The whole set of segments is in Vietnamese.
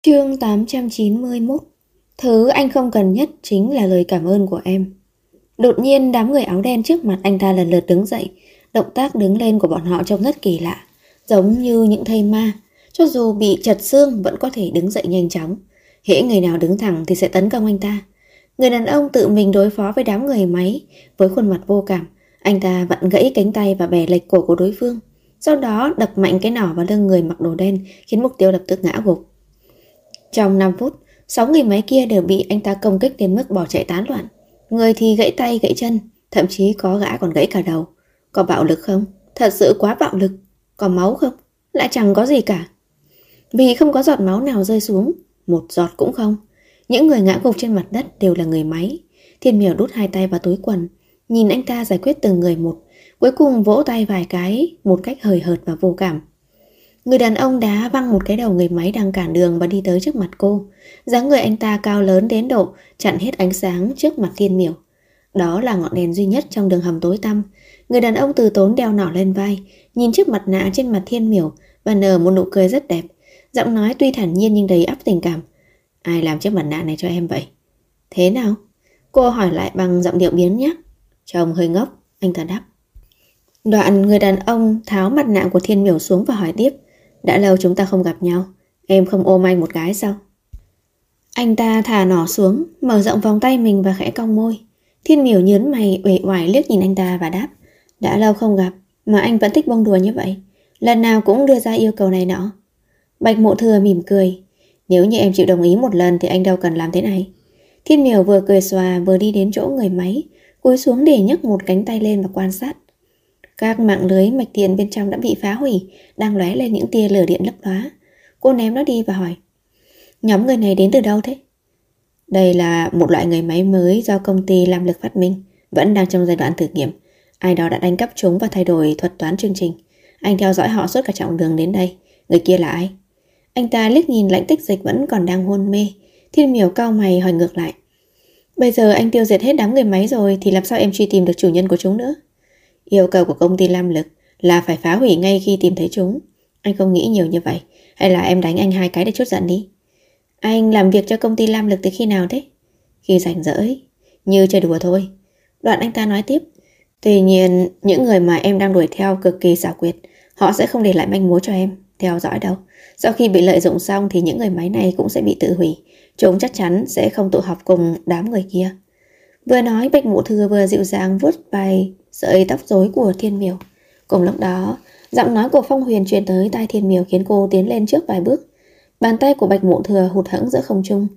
Chương 891. Thứ anh không cần nhất chính là lời cảm ơn của em. Đột nhiên đám người áo đen trước mặt anh ta lần lượt đứng dậy. Động tác đứng lên của bọn họ trông rất kỳ lạ, giống như những thây ma. Cho dù bị chật xương vẫn có thể đứng dậy nhanh chóng. Hễ người nào đứng thẳng thì sẽ tấn công anh ta. Người đàn ông tự mình đối phó với đám người máy. Với khuôn mặt vô cảm, anh ta vặn gãy cánh tay và bẻ lệch cổ của đối phương. Sau đó đập mạnh cái nỏ vào lưng người mặc đồ đen, khiến mục tiêu lập tức ngã gục. Trong 5 phút, 6 người máy kia đều bị anh ta công kích đến mức bỏ chạy tán loạn. Người thì gãy tay gãy chân, thậm chí có gã còn gãy cả đầu. Có bạo lực không? Thật sự quá bạo lực. Có máu không? Lại chẳng có gì cả. Vì không có giọt máu nào rơi xuống, một giọt cũng không. Những người ngã gục trên mặt đất đều là người máy. Thiên Miểu đút hai tay vào túi quần, nhìn anh ta giải quyết từng người một, cuối cùng vỗ tay vài cái một cách hời hợt và vô cảm. Người đàn ông đá văng một cái đầu người máy đang cản đường và đi tới trước mặt cô. Dáng người anh ta cao lớn đến độ chặn hết ánh sáng trước mặt Thiên Miểu. Đó là ngọn đèn duy nhất trong đường hầm tối tăm. Người đàn ông từ tốn đeo nỏ lên vai, nhìn chiếc mặt nạ trên mặt Thiên Miểu và nở một nụ cười rất đẹp. Giọng nói tuy thản nhiên nhưng đầy ắp tình cảm. Ai làm chiếc mặt nạ này cho em vậy? Thế nào? Cô hỏi lại bằng giọng điệu biếng nhác. Trông hơi ngốc, anh ta đáp. Đoạn người đàn ông tháo mặt nạ của Thiên Miểu xuống và hỏi tiếp. Đã lâu chúng ta không gặp nhau, em không ôm anh một cái sao? Anh ta thả nỏ xuống, mở rộng vòng tay mình và khẽ cong môi. Thiên Miểu nhớn mày uể oải liếc nhìn anh ta và đáp. Đã lâu không gặp mà anh vẫn thích bông đùa như vậy, lần nào cũng đưa ra yêu cầu này nọ. Bạch Mộ Thừa mỉm cười. Nếu như em chịu đồng ý một lần thì anh đâu cần làm thế này. Thiên Miểu vừa cười xòa vừa đi đến chỗ người máy, cúi xuống để nhấc một cánh tay lên và quan sát. Các mạng lưới mạch điện bên trong đã bị phá hủy, đang lóe lên những tia lửa điện lấp lóa. Cô ném nó đi và hỏi. Nhóm người này đến từ đâu thế? Đây là một loại người máy mới do công ty Lam Lực phát minh, vẫn đang trong giai đoạn thử nghiệm. Ai đó đã đánh cắp chúng và thay đổi thuật toán chương trình. Anh theo dõi họ suốt cả chặng đường đến đây. Người kia là ai? Anh ta liếc nhìn Lãnh Tích Dịch vẫn còn đang hôn mê. Thiên Miểu cau mày hỏi ngược lại. Bây giờ anh tiêu diệt hết đám người máy rồi thì làm sao em truy tìm được chủ nhân của chúng nữa? Yêu cầu của công ty Lam Lực là phải phá hủy ngay khi tìm thấy chúng. Anh không nghĩ nhiều như vậy. Hay là em đánh anh hai cái để trút giận đi? Anh làm việc cho công ty Lam Lực từ khi nào thế? Khi rảnh rỗi, như chơi đùa thôi. Đoạn anh ta nói tiếp. Tuy nhiên, những người mà em đang đuổi theo cực kỳ xảo quyệt. Họ sẽ không để lại manh mối cho em theo dõi đâu. Sau khi bị lợi dụng xong thì những người máy này cũng sẽ bị tự hủy. Chúng chắc chắn sẽ không tụ họp cùng đám người kia. Vừa nói, Bạch Mộ Thừa vừa dịu dàng vuốt vài sợi tóc rối của Thiên Miểu. Cùng lúc đó, giọng nói của Phong Huyền truyền tới tai Thiên Miểu khiến cô tiến lên trước vài bước. Bàn tay của Bạch Mộ Thừa hụt hẫng giữa không trung.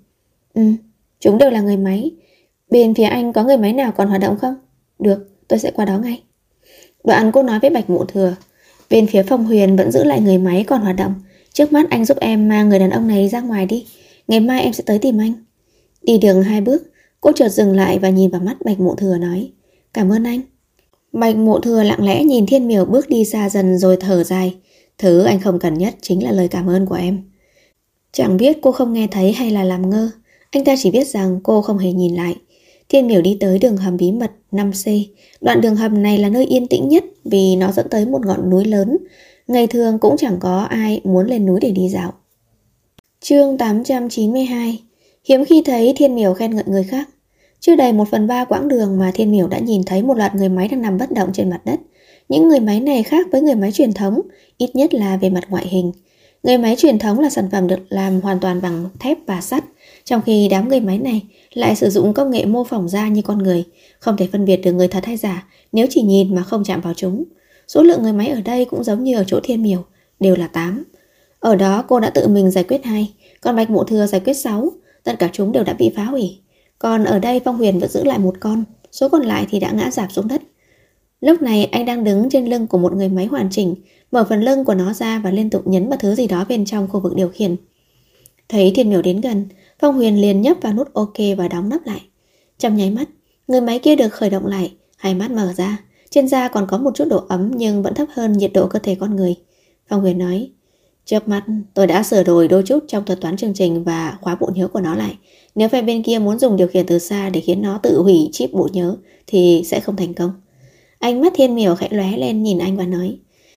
Chúng đều là người máy. Bên phía anh có người máy nào còn hoạt động không? Được, tôi sẽ qua đó ngay. Đoạn cô nói với Bạch Mộ Thừa. Bên phía Phong Huyền vẫn giữ lại người máy còn hoạt động. Trước mắt anh giúp em mang người đàn ông này ra ngoài đi. Ngày mai em sẽ tới tìm anh. Đi đường 2 bước, cô chợt dừng lại và nhìn vào mắt Bạch Mộ Thừa nói. Cảm ơn anh. Bạch Mộ Thừa lặng lẽ nhìn Thiên Miểu bước đi xa dần rồi thở dài. Thứ anh không cần nhất chính là lời cảm ơn của em. Chẳng biết cô không nghe thấy hay là làm ngơ. Anh ta chỉ biết rằng cô không hề nhìn lại. Thiên Miểu đi tới đường hầm bí mật 5C. Đoạn đường hầm này là nơi yên tĩnh nhất vì nó dẫn tới một ngọn núi lớn. Ngày thường cũng chẳng có ai muốn lên núi để đi dạo. Chương 892. Hiếm khi thấy Thiên Miểu khen ngợi người khác. Chưa đầy 1/3 quãng đường mà Thiên Miểu đã nhìn thấy một loạt người máy đang nằm bất động trên mặt đất. Những người máy này khác với người máy truyền thống, ít nhất là về mặt ngoại hình. Người máy truyền thống là sản phẩm được làm hoàn toàn bằng thép và sắt, trong khi đám người máy này lại sử dụng công nghệ mô phỏng da như con người, không thể phân biệt được người thật hay giả nếu chỉ nhìn mà không chạm vào chúng. Số lượng người máy ở đây cũng giống như ở chỗ Thiên Miểu, đều là 8. Ở đó cô đã tự mình giải quyết 2, còn Bạch Mộ Thừa giải quyết 6, tất cả chúng đều đã bị phá hủy. Còn ở đây Phong Huyền vẫn giữ lại 1 con, số còn lại thì đã ngã rạp xuống đất. Lúc này anh đang đứng trên lưng của một người máy hoàn chỉnh, mở phần lưng của nó ra và liên tục nhấn vào thứ gì đó bên trong khu vực điều khiển. Thấy Thiên Miểu đến gần, Phong Huyền liền nhấp vào nút OK và đóng nắp lại. Trong nháy mắt, người máy kia được khởi động lại, hai mắt mở ra, trên da còn có một chút độ ấm nhưng vẫn thấp hơn nhiệt độ cơ thể con người. Phong Huyền nói, trước mắt tôi đã sửa đổi đôi chút trong thuật toán chương trình và khóa bộ nhớ của nó lại. Nếu phe bên kia muốn dùng điều khiển từ xa để khiến nó tự hủy chip bộ nhớ thì sẽ không thành công. Ánh mắt Thiên Miểu khẽ lóe lên nhìn anh và nói,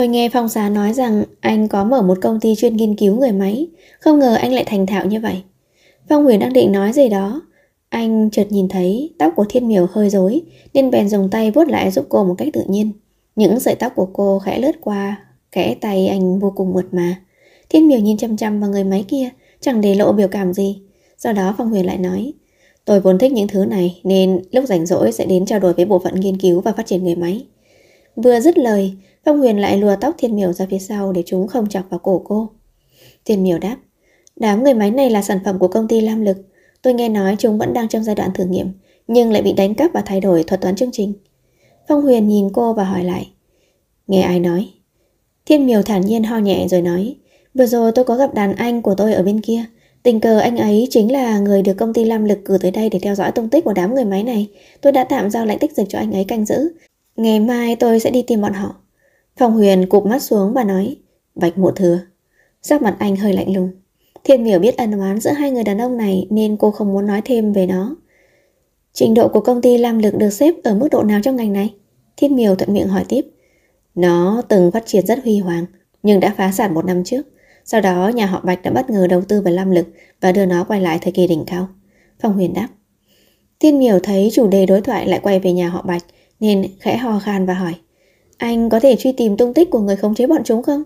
Tôi nghe Phong Giá nói rằng anh có mở một công ty chuyên nghiên cứu người máy. Không ngờ anh lại thành thạo như vậy. Phong Huyền đang định nói gì đó, anh chợt nhìn thấy tóc của Thiên Miểu hơi rối, nên bèn dùng tay vuốt lại giúp cô một cách tự nhiên. Những sợi tóc của cô khẽ lướt qua kẽ tay anh vô cùng mượt mà. Thiên Miểu nhìn chăm chăm vào người máy kia, chẳng để lộ biểu cảm gì. Sau đó Phong Huyền lại nói, tôi vốn thích những thứ này nên lúc rảnh rỗi sẽ đến trao đổi với bộ phận nghiên cứu và phát triển người máy. Vừa dứt lời, Phong Huyền lại lùa tóc Thiên Miểu ra phía sau để chúng không chọc vào cổ cô. Thiên Miểu đáp, đám người máy này là sản phẩm của công ty Lam Lực. Tôi nghe nói chúng vẫn đang trong giai đoạn thử nghiệm, nhưng lại bị đánh cắp và thay đổi thuật toán chương trình. Phong Huyền nhìn cô và hỏi lại, nghe ai nói? Thiên Miểu thản nhiên ho nhẹ rồi nói, vừa rồi tôi có gặp đàn anh của tôi ở bên kia. Tình cờ anh ấy chính là người được công ty Lam Lực cử tới đây để theo dõi tung tích của đám người máy này. Tôi đã tạm giao lệnh tích dịch cho anh ấy canh giữ. Ngày mai tôi sẽ đi tìm bọn họ. Phong Huyền cụp mắt xuống và nói, Bạch Mộ Thừa. Sắc mặt anh hơi lạnh lùng. Thiên Miểu biết ân oán giữa hai người đàn ông này nên cô không muốn nói thêm về nó. Trình độ của công ty Lam Lực được xếp ở mức độ nào trong ngành này? Thiên Miểu thuận miệng hỏi tiếp. Nó từng phát triển rất huy hoàng, nhưng đã phá sản 1 năm trước. Sau đó nhà họ Bạch đã bất ngờ đầu tư vào Lam Lực và đưa nó quay lại thời kỳ đỉnh cao. Phong Huyền đáp. Thiên Miểu thấy chủ đề đối thoại lại quay về nhà họ Bạch nên khẽ ho khan và hỏi, anh có thể truy tìm tung tích của người khống chế bọn chúng không?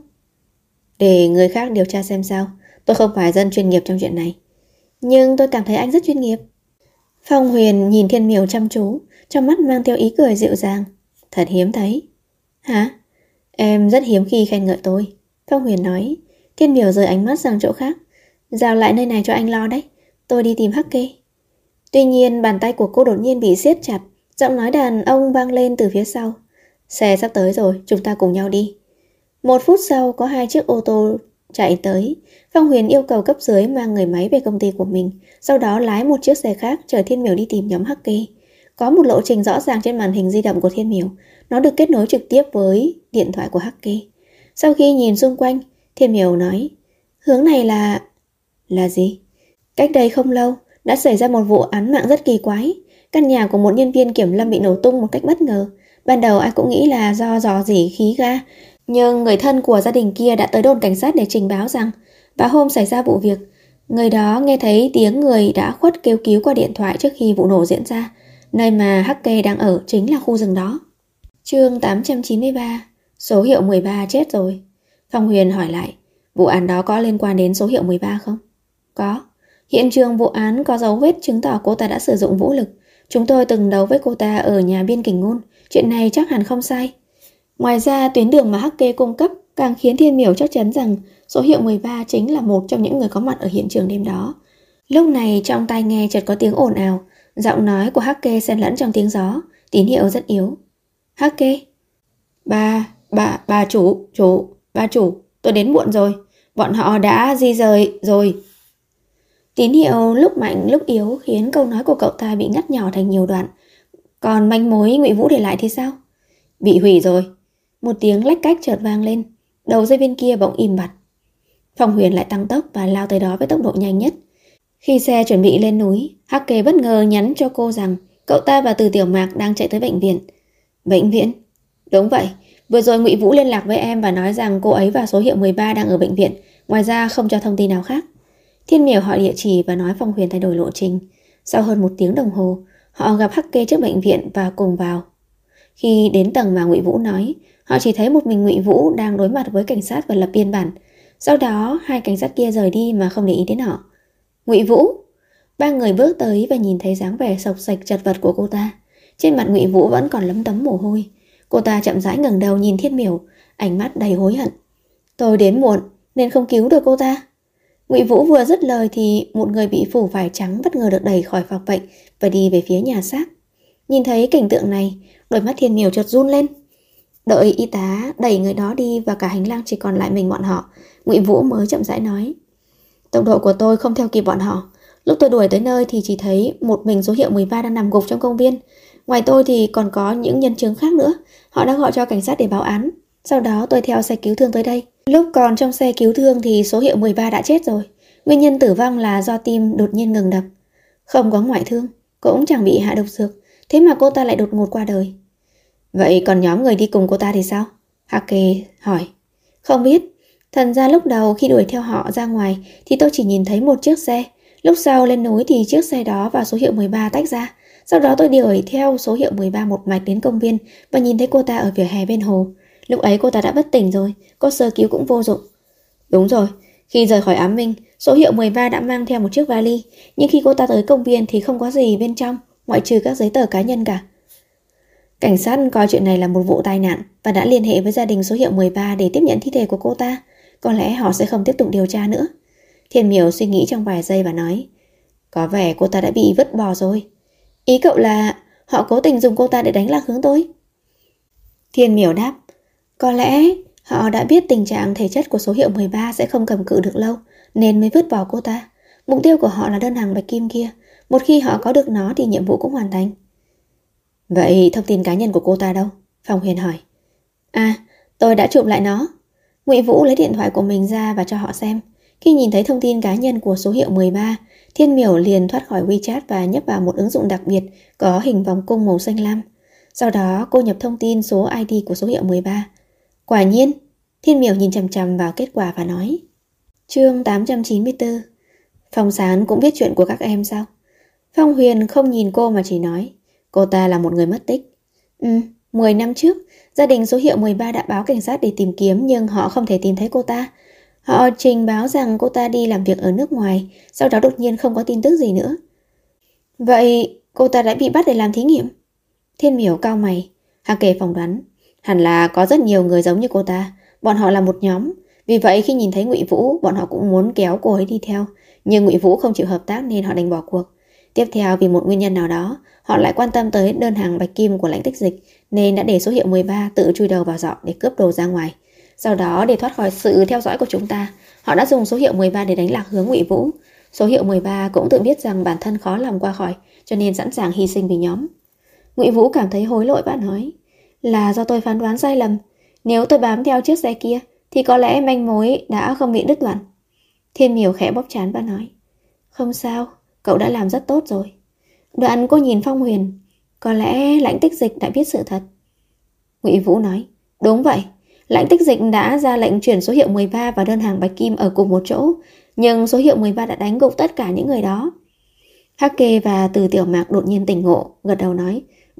Để người khác điều tra xem sao. Tôi không phải dân chuyên nghiệp trong chuyện này. Nhưng tôi cảm thấy anh rất chuyên nghiệp. Phong Huyền nhìn Thiên Miểu chăm chú, trong mắt mang theo ý cười dịu dàng. Thật hiếm thấy. Hả? Em rất hiếm khi khen ngợi tôi. Phong Huyền nói. Thiên Miểu rời ánh mắt sang chỗ khác. Giao lại nơi này cho anh lo đấy. Tôi đi tìm Hắc Kê. Tuy nhiên bàn tay của cô đột nhiên bị siết chặt. Giọng nói đàn ông vang lên từ phía sau. Xe sắp tới rồi, chúng ta cùng nhau đi. 1 phút sau có 2 chiếc ô tô chạy tới. Phong Huyền yêu cầu cấp dưới mang người máy về công ty của mình, sau đó lái một chiếc xe khác chở Thiên Miểu đi tìm nhóm Hắc Kê. Có một lộ trình rõ ràng trên màn hình di động của Thiên Miểu. Nó được kết nối trực tiếp với điện thoại của Hắc Kê. Sau khi nhìn xung quanh, Thiên Miểu nói, hướng này là gì? Cách đây không lâu đã xảy ra một vụ án mạng rất kỳ quái. Căn nhà của một nhân viên kiểm lâm bị nổ tung một cách bất ngờ. Ban đầu ai cũng nghĩ là do rò rỉ khí ga, nhưng người thân của gia đình kia đã tới đồn cảnh sát để trình báo rằng vào hôm xảy ra vụ việc, người đó nghe thấy tiếng người đã khuất kêu cứu qua điện thoại trước khi vụ nổ diễn ra. Nơi mà Hắc Kê đang ở chính là khu rừng đó. Chương 893. Số hiệu 13 chết rồi. Phong Huyền hỏi lại, vụ án đó có liên quan đến số hiệu 13 không? Có. Hiện trường vụ án có dấu vết chứng tỏ cô ta đã sử dụng vũ lực. Chúng tôi từng đấu với cô ta ở nhà biên Kình Ngôn. Chuyện này chắc hẳn không sai. Ngoài ra, tuyến đường mà Hắc Kê cung cấp càng khiến Thiên Miểu chắc chắn rằng số hiệu 13 chính là một trong những người có mặt ở hiện trường đêm đó. Lúc này trong tai nghe chợt có tiếng ồn ào, giọng nói của Hắc Kê xen lẫn trong tiếng gió, tín hiệu rất yếu. Hắc Kê. Bà chủ, tôi đến muộn rồi. Bọn họ đã di rời rồi. Tín hiệu lúc mạnh lúc yếu khiến câu nói của cậu ta bị ngắt nhỏ thành nhiều đoạn. Còn manh mối Ngụy Vũ để lại thì sao? Bị hủy rồi. Một tiếng lách cách chợt vang lên. Đầu dây bên kia bỗng im bặt. Phong Huyền lại tăng tốc và lao tới đó với tốc độ nhanh nhất. Khi xe chuẩn bị lên núi, Hắc Kê bất ngờ nhắn cho cô rằng cậu ta và Từ Tiểu Mạc đang chạy tới bệnh viện. Bệnh viện? Đúng vậy. Vừa rồi Ngụy Vũ liên lạc với em và nói rằng cô ấy và số hiệu 13 đang ở bệnh viện. Ngoài ra không cho thông tin nào khác. Thiên Miểu hỏi địa chỉ và nói Phong Huyền thay đổi lộ trình. Sau hơn 1 tiếng đồng hồ, họ gặp Hắc Kê trước bệnh viện và cùng vào. Khi đến tầng mà Ngụy Vũ nói, họ chỉ thấy một mình Ngụy Vũ đang đối mặt với cảnh sát và lập biên bản. Sau đó 2 cảnh sát kia rời đi mà không để ý đến họ. Ngụy Vũ! 3 người bước tới và nhìn thấy dáng vẻ sộc sạch chật vật của cô ta. Trên mặt Ngụy Vũ vẫn còn lấm tấm mồ hôi. Cô ta chậm rãi ngẩng đầu nhìn Thiên Miểu, ánh mắt đầy hối hận. Tôi đến muộn nên không cứu được cô ta. Ngụy Vũ vừa dứt lời thì một người bị phủ vải trắng bất ngờ được đẩy khỏi phòng bệnh và đi về phía nhà xác. Nhìn thấy cảnh tượng này, đôi mắt Thiên Miểu chợt run lên. Đợi y tá đẩy người đó đi và cả hành lang chỉ còn lại mình bọn họ, Ngụy Vũ mới chậm rãi nói. Tốc độ của tôi không theo kịp bọn họ. Lúc tôi đuổi tới nơi thì chỉ thấy một mình số hiệu 13 đang nằm gục trong công viên. Ngoài tôi thì còn có những nhân chứng khác nữa. Họ đã gọi cho cảnh sát để báo án. Sau đó tôi theo xe cứu thương tới đây. Lúc còn trong xe cứu thương thì số hiệu 13 đã chết rồi. Nguyên nhân tử vong là do tim đột nhiên ngừng đập. Không có ngoại thương, cũng chẳng bị hạ độc dược. Thế mà cô ta lại đột ngột qua đời. Vậy còn nhóm người đi cùng cô ta thì sao? Hake hỏi. Không biết. Thần ra lúc đầu khi đuổi theo họ ra ngoài thì tôi chỉ nhìn thấy một chiếc xe. Lúc sau lên núi thì chiếc xe đó và số hiệu 13 tách ra. Sau đó tôi đuổi theo số hiệu 13 một mạch đến công viên và nhìn thấy cô ta ở vỉa hè bên hồ. Lúc ấy cô ta đã bất tỉnh rồi, có sơ cứu cũng vô dụng. Đúng rồi, khi rời khỏi Ám Minh, số hiệu 13 đã mang theo một chiếc vali, nhưng khi cô ta tới công viên thì không có gì bên trong, ngoại trừ các giấy tờ cá nhân cả. Cảnh sát coi chuyện này là một vụ tai nạn và đã liên hệ với gia đình số hiệu 13 để tiếp nhận thi thể của cô ta. Có lẽ họ sẽ không tiếp tục điều tra nữa. Thiên Miểu suy nghĩ trong vài giây và nói, có vẻ cô ta đã bị vứt bỏ rồi. Ý cậu là họ cố tình dùng cô ta để đánh lạc hướng tôi? Thiên Miểu đáp, có lẽ họ đã biết tình trạng thể chất của số hiệu 13 sẽ không cầm cự được lâu, nên mới vứt bỏ cô ta. Mục tiêu của họ là đơn hàng bạch kim kia. Một khi họ có được nó thì nhiệm vụ cũng hoàn thành. Vậy thông tin cá nhân của cô ta đâu? Phong Huyền hỏi. À, tôi đã chụp lại nó. Ngụy Vũ lấy điện thoại của mình ra và cho họ xem. Khi nhìn thấy thông tin cá nhân của số hiệu 13, Thiên Miểu liền thoát khỏi WeChat và nhấp vào một ứng dụng đặc biệt có hình vòng cung màu xanh lam. Sau đó cô nhập thông tin số ID của số hiệu 13. Quả nhiên, Thiên Miểu nhìn chằm chằm vào kết quả và nói. Chương 894. Phong Sán cũng biết chuyện của các em sao? Phong Huyền không nhìn cô mà chỉ nói, cô ta là một người mất tích. 10 năm trước, gia đình số hiệu 13 đã báo cảnh sát để tìm kiếm nhưng họ không thể tìm thấy cô ta. Họ trình báo rằng cô ta đi làm việc ở nước ngoài, sau đó đột nhiên không có tin tức gì nữa. Vậy cô ta đã bị bắt để làm thí nghiệm? Thiên Miểu cau mày. Hake phỏng đoán, hẳn là có rất nhiều người giống như cô ta, bọn họ là một nhóm. Vì vậy khi nhìn thấy Ngụy Vũ, bọn họ cũng muốn kéo cô ấy đi theo, nhưng Ngụy Vũ không chịu hợp tác nên họ đành bỏ cuộc. Tiếp theo vì một nguyên nhân nào đó, họ lại quan tâm tới đơn hàng bạch kim của Lãnh Tích Dịch nên đã để số hiệu 13 tự chui đầu vào giỏ để cướp đồ ra ngoài. Sau đó để thoát khỏi sự theo dõi của chúng ta, họ đã dùng số hiệu 13 để đánh lạc hướng Ngụy Vũ. Số hiệu 13 cũng tự biết rằng bản thân khó lòng qua khỏi, cho nên sẵn sàng hy sinh vì nhóm. Ngụy Vũ cảm thấy hối lỗi và nói, là do tôi phán đoán sai lầm. Nếu tôi bám theo chiếc xe kia thì có lẽ manh mối đã không bị đứt đoạn. Thiên Miểu khẽ bóp trán và nói, không sao, cậu đã làm rất tốt rồi. Đoạn cô nhìn Phong Huyền, có lẽ Lãnh Tích Dịch đã biết sự thật. Ngụy Vũ nói, đúng vậy, Lãnh Tích Dịch đã ra lệnh chuyển số hiệu 13 và đơn hàng bạch kim ở cùng một chỗ, nhưng số hiệu 13 đã đánh gục tất cả những người đó. Hake và Từ Tiểu Mạc đột nhiên tỉnh ngộ, gật đầu nói,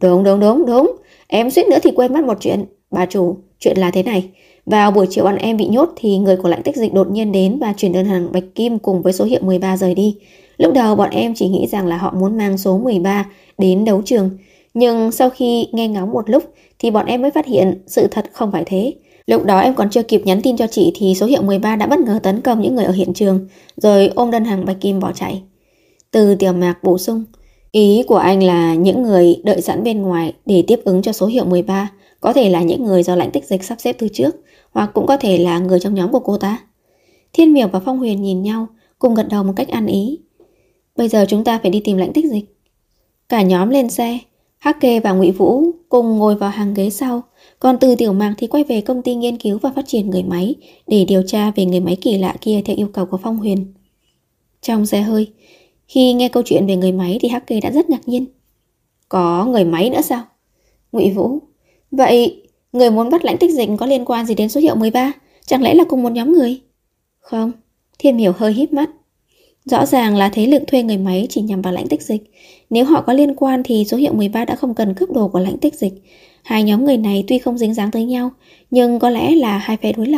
đúng, em suýt nữa thì quên mất một chuyện. Bà chủ, chuyện là thế này, vào buổi chiều bọn em bị nhốt thì người của Lãnh Tích Dịch đột nhiên đến và chuyển đơn hàng bạch kim cùng với số hiệu 13 rời đi. Lúc đầu bọn em chỉ nghĩ rằng là họ muốn mang số 13 đến đấu trường, nhưng sau khi nghe ngóng một lúc thì bọn em mới phát hiện sự thật không phải thế. Lúc đó em còn chưa kịp nhắn tin cho chị thì số hiệu 13 đã bất ngờ tấn công những người ở hiện trường, rồi ôm đơn hàng bạch kim bỏ chạy. Từ Tiểu Mạc bổ sung, ý của anh là những người đợi sẵn bên ngoài để tiếp ứng cho số hiệu 13 có thể là những người do Lãnh Tích Dịch sắp xếp từ trước, hoặc cũng có thể là người trong nhóm của cô ta. Thiên Miểu và Phong Huyền nhìn nhau, cùng gật đầu một cách ăn ý. Bây giờ chúng ta phải đi tìm Lãnh Tích Dịch. Cả nhóm lên xe, Hake và Ngụy Vũ cùng ngồi vào hàng ghế sau, còn Từ Tiểu Mạc thì quay về công ty nghiên cứu và phát triển người máy để điều tra về người máy kỳ lạ kia theo yêu cầu của Phong Huyền. Trong xe hơi, khi nghe câu chuyện về người máy thì Hake đã rất ngạc nhiên. Có người máy nữa sao? Ngụy Vũ, vậy người muốn bắt Lãnh Tích Dịch có liên quan gì đến số hiệu 13? Chẳng lẽ là cùng một nhóm người? Không, Thiên Miểu hơi híp mắt. Rõ ràng là thế lực thuê người máy chỉ nhằm vào Lãnh Tích Dịch. Nếu họ có liên quan thì số hiệu 13 đã không cần cướp đồ của Lãnh Tích Dịch. Hai nhóm người này tuy không dính dáng tới nhau, nhưng có lẽ là hai phe đối lập.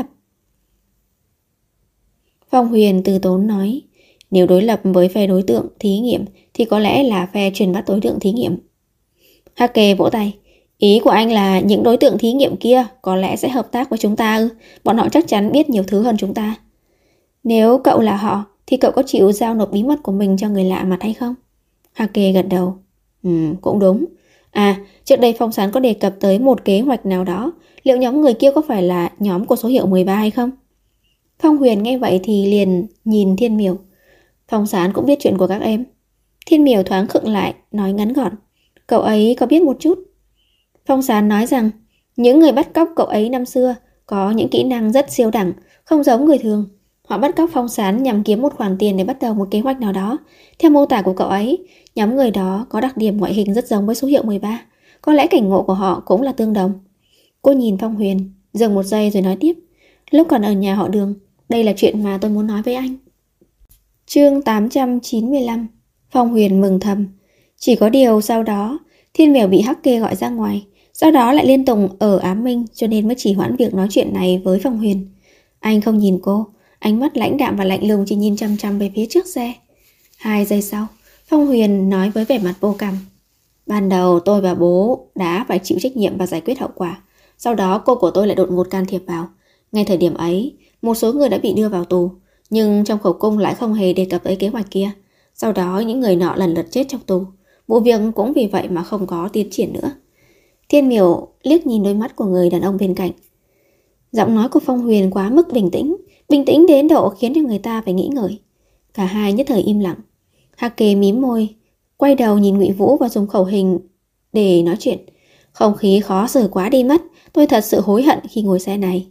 Phong Huyền từ tốn nói, nếu đối lập với phe đối tượng thí nghiệm thì có lẽ là phe truyền bắt đối tượng thí nghiệm. Hake vỗ tay, ý của anh là những đối tượng thí nghiệm kia có lẽ sẽ hợp tác với chúng ta ư? Bọn họ chắc chắn biết nhiều thứ hơn chúng ta. Nếu cậu là họ thì cậu có chịu giao nộp bí mật của mình cho người lạ mặt hay không? Hake gật đầu. Cũng đúng. À, trước đây Phong Sán có đề cập tới một kế hoạch nào đó. Liệu nhóm người kia có phải là nhóm của số hiệu 13 hay không? Phong Huyền nghe vậy thì liền nhìn Thiên Miểu. Phong Sán cũng biết chuyện của các em. Thiên Miểu thoáng khựng lại, nói ngắn gọn. Cậu ấy có biết một chút. Phong Sán nói rằng những người bắt cóc cậu ấy năm xưa có những kỹ năng rất siêu đẳng, không giống người thường. Họ bắt cóc Phong Sán nhằm kiếm một khoản tiền để bắt đầu một kế hoạch nào đó. Theo mô tả của cậu ấy, nhóm người đó có đặc điểm ngoại hình rất giống với số hiệu 13. Có lẽ cảnh ngộ của họ cũng là tương đồng. Cô nhìn Phong Huyền, Dừng một giây rồi nói tiếp. Lúc còn ở nhà họ Đường, đây là chuyện mà tôi muốn nói với anh. Chương 895. Phong Huyền mừng thầm. Chỉ có điều sau đó Thiên Miểu bị Hắc Kê gọi ra ngoài, sau đó lại liên tục ở Ám Minh, cho nên mới chỉ hoãn việc nói chuyện này với Phong Huyền. Anh không nhìn cô, ánh mắt lãnh đạm và lạnh lùng chỉ nhìn chăm chăm về phía trước xe. 2 giây sau, Phong Huyền nói với vẻ mặt vô cảm. Ban đầu tôi và bố đã phải chịu trách nhiệm và giải quyết hậu quả. Sau đó cô của tôi lại đột ngột can thiệp vào. Ngay thời điểm ấy, một số người đã bị đưa vào tù, nhưng trong khẩu cung lại không hề đề cập tới kế hoạch kia. Sau đó những người nọ lần lượt chết trong tù. Vụ việc cũng vì vậy mà không có tiến triển nữa. Thiên Miểu liếc nhìn đôi mắt của người đàn ông bên cạnh. Giọng nói của Phong Huyền quá mức bình tĩnh đến độ khiến cho người ta phải nghĩ ngợi. Cả hai nhất thời im lặng. Hắc Kê mím môi, quay đầu nhìn Ngụy Vũ và dùng khẩu hình để nói chuyện. Không khí khó xử quá đi mất, tôi thật sự hối hận khi ngồi xe này.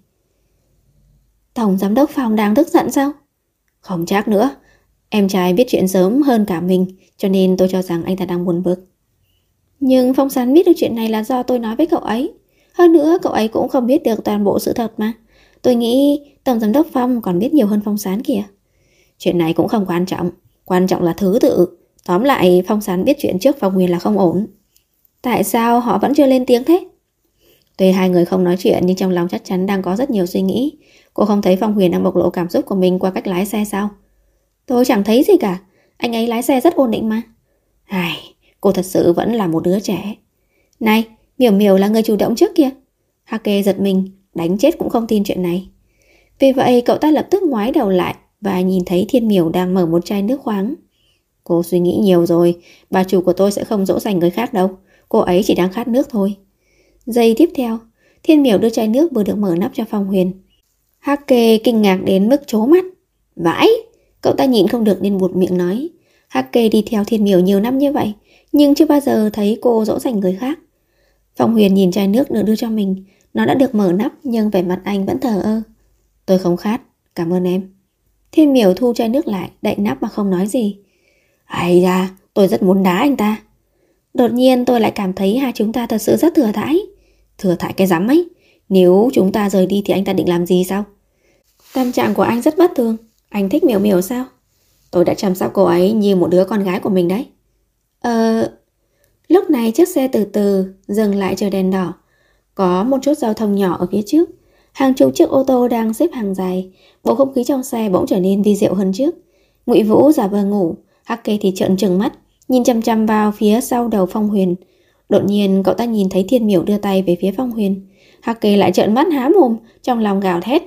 Tổng giám đốc Phong đang tức giận sao? Không chắc nữa. Em trai biết chuyện sớm hơn cả mình, cho nên tôi cho rằng anh ta đang buồn bực. Nhưng Phong Sán biết được chuyện này là do tôi nói với cậu ấy. Hơn nữa cậu ấy cũng không biết được toàn bộ sự thật mà. Tôi nghĩ Tổng giám đốc Phong còn biết nhiều hơn Phong Sán kìa. Chuyện này cũng không quan trọng là thứ tự. Tóm lại Phong Sán biết chuyện trước Phong Huyền là không ổn. Tại sao họ vẫn chưa lên tiếng thế? Tuy hai người không nói chuyện nhưng trong lòng chắc chắn đang có rất nhiều suy nghĩ. Cô không thấy Phong Huyền đang bộc lộ cảm xúc của mình qua cách lái xe sao? Tôi chẳng thấy gì cả. Anh ấy lái xe rất ổn định mà. Cô thật sự vẫn là một đứa trẻ. Này, Miểu Miểu là người chủ động trước kìa. Hake giật mình, đánh chết cũng không tin chuyện này. Vì vậy cậu ta lập tức ngoái đầu lại và nhìn thấy Thiên Miểu đang mở một chai nước khoáng. Cô suy nghĩ nhiều rồi, bà chủ của tôi sẽ không dỗ dành người khác đâu. Cô ấy chỉ đang khát nước thôi. Giây tiếp theo, Thiên Miểu đưa chai nước vừa được mở nắp cho Phong Huyền. Hake kinh ngạc đến mức trố mắt. Vãi! Cậu ta nhịn không được nên buột miệng nói. Hake đi theo Thiên Miểu nhiều năm như vậy, nhưng chưa bao giờ thấy cô dỗ dành người khác. Phong Huyền nhìn chai nước được đưa cho mình. Nó đã được mở nắp nhưng vẻ mặt anh vẫn thờ ơ. Tôi không khát, cảm ơn em. Thiên Miểu thu chai nước lại, đậy nắp mà không nói gì. Ây da, tôi rất muốn đá anh ta. Đột nhiên tôi lại cảm thấy hai chúng ta thật sự rất thừa thãi. Thừa thãi cái rắm ấy. Nếu chúng ta rời đi thì anh ta định làm gì sao? Tâm trạng của anh rất bất thường. Anh thích Miểu Miểu sao? Tôi đã chăm sóc cô ấy như một đứa con gái của mình đấy. Lúc này chiếc xe từ từ dừng lại chờ đèn đỏ. Có một chút giao thông nhỏ ở phía trước. Hàng chục chiếc ô tô đang xếp hàng dài. Bầu không khí trong xe bỗng trở nên vi diệu hơn trước. Ngụy Vũ giả vờ ngủ, Hake thì trợn trừng mắt, nhìn chăm chăm vào phía sau đầu Phong Huyền. Đột nhiên cậu ta nhìn thấy Thiên Miểu đưa tay về phía Phong Huyền. Hake lại trợn mắt há mồm, trong lòng gào thét,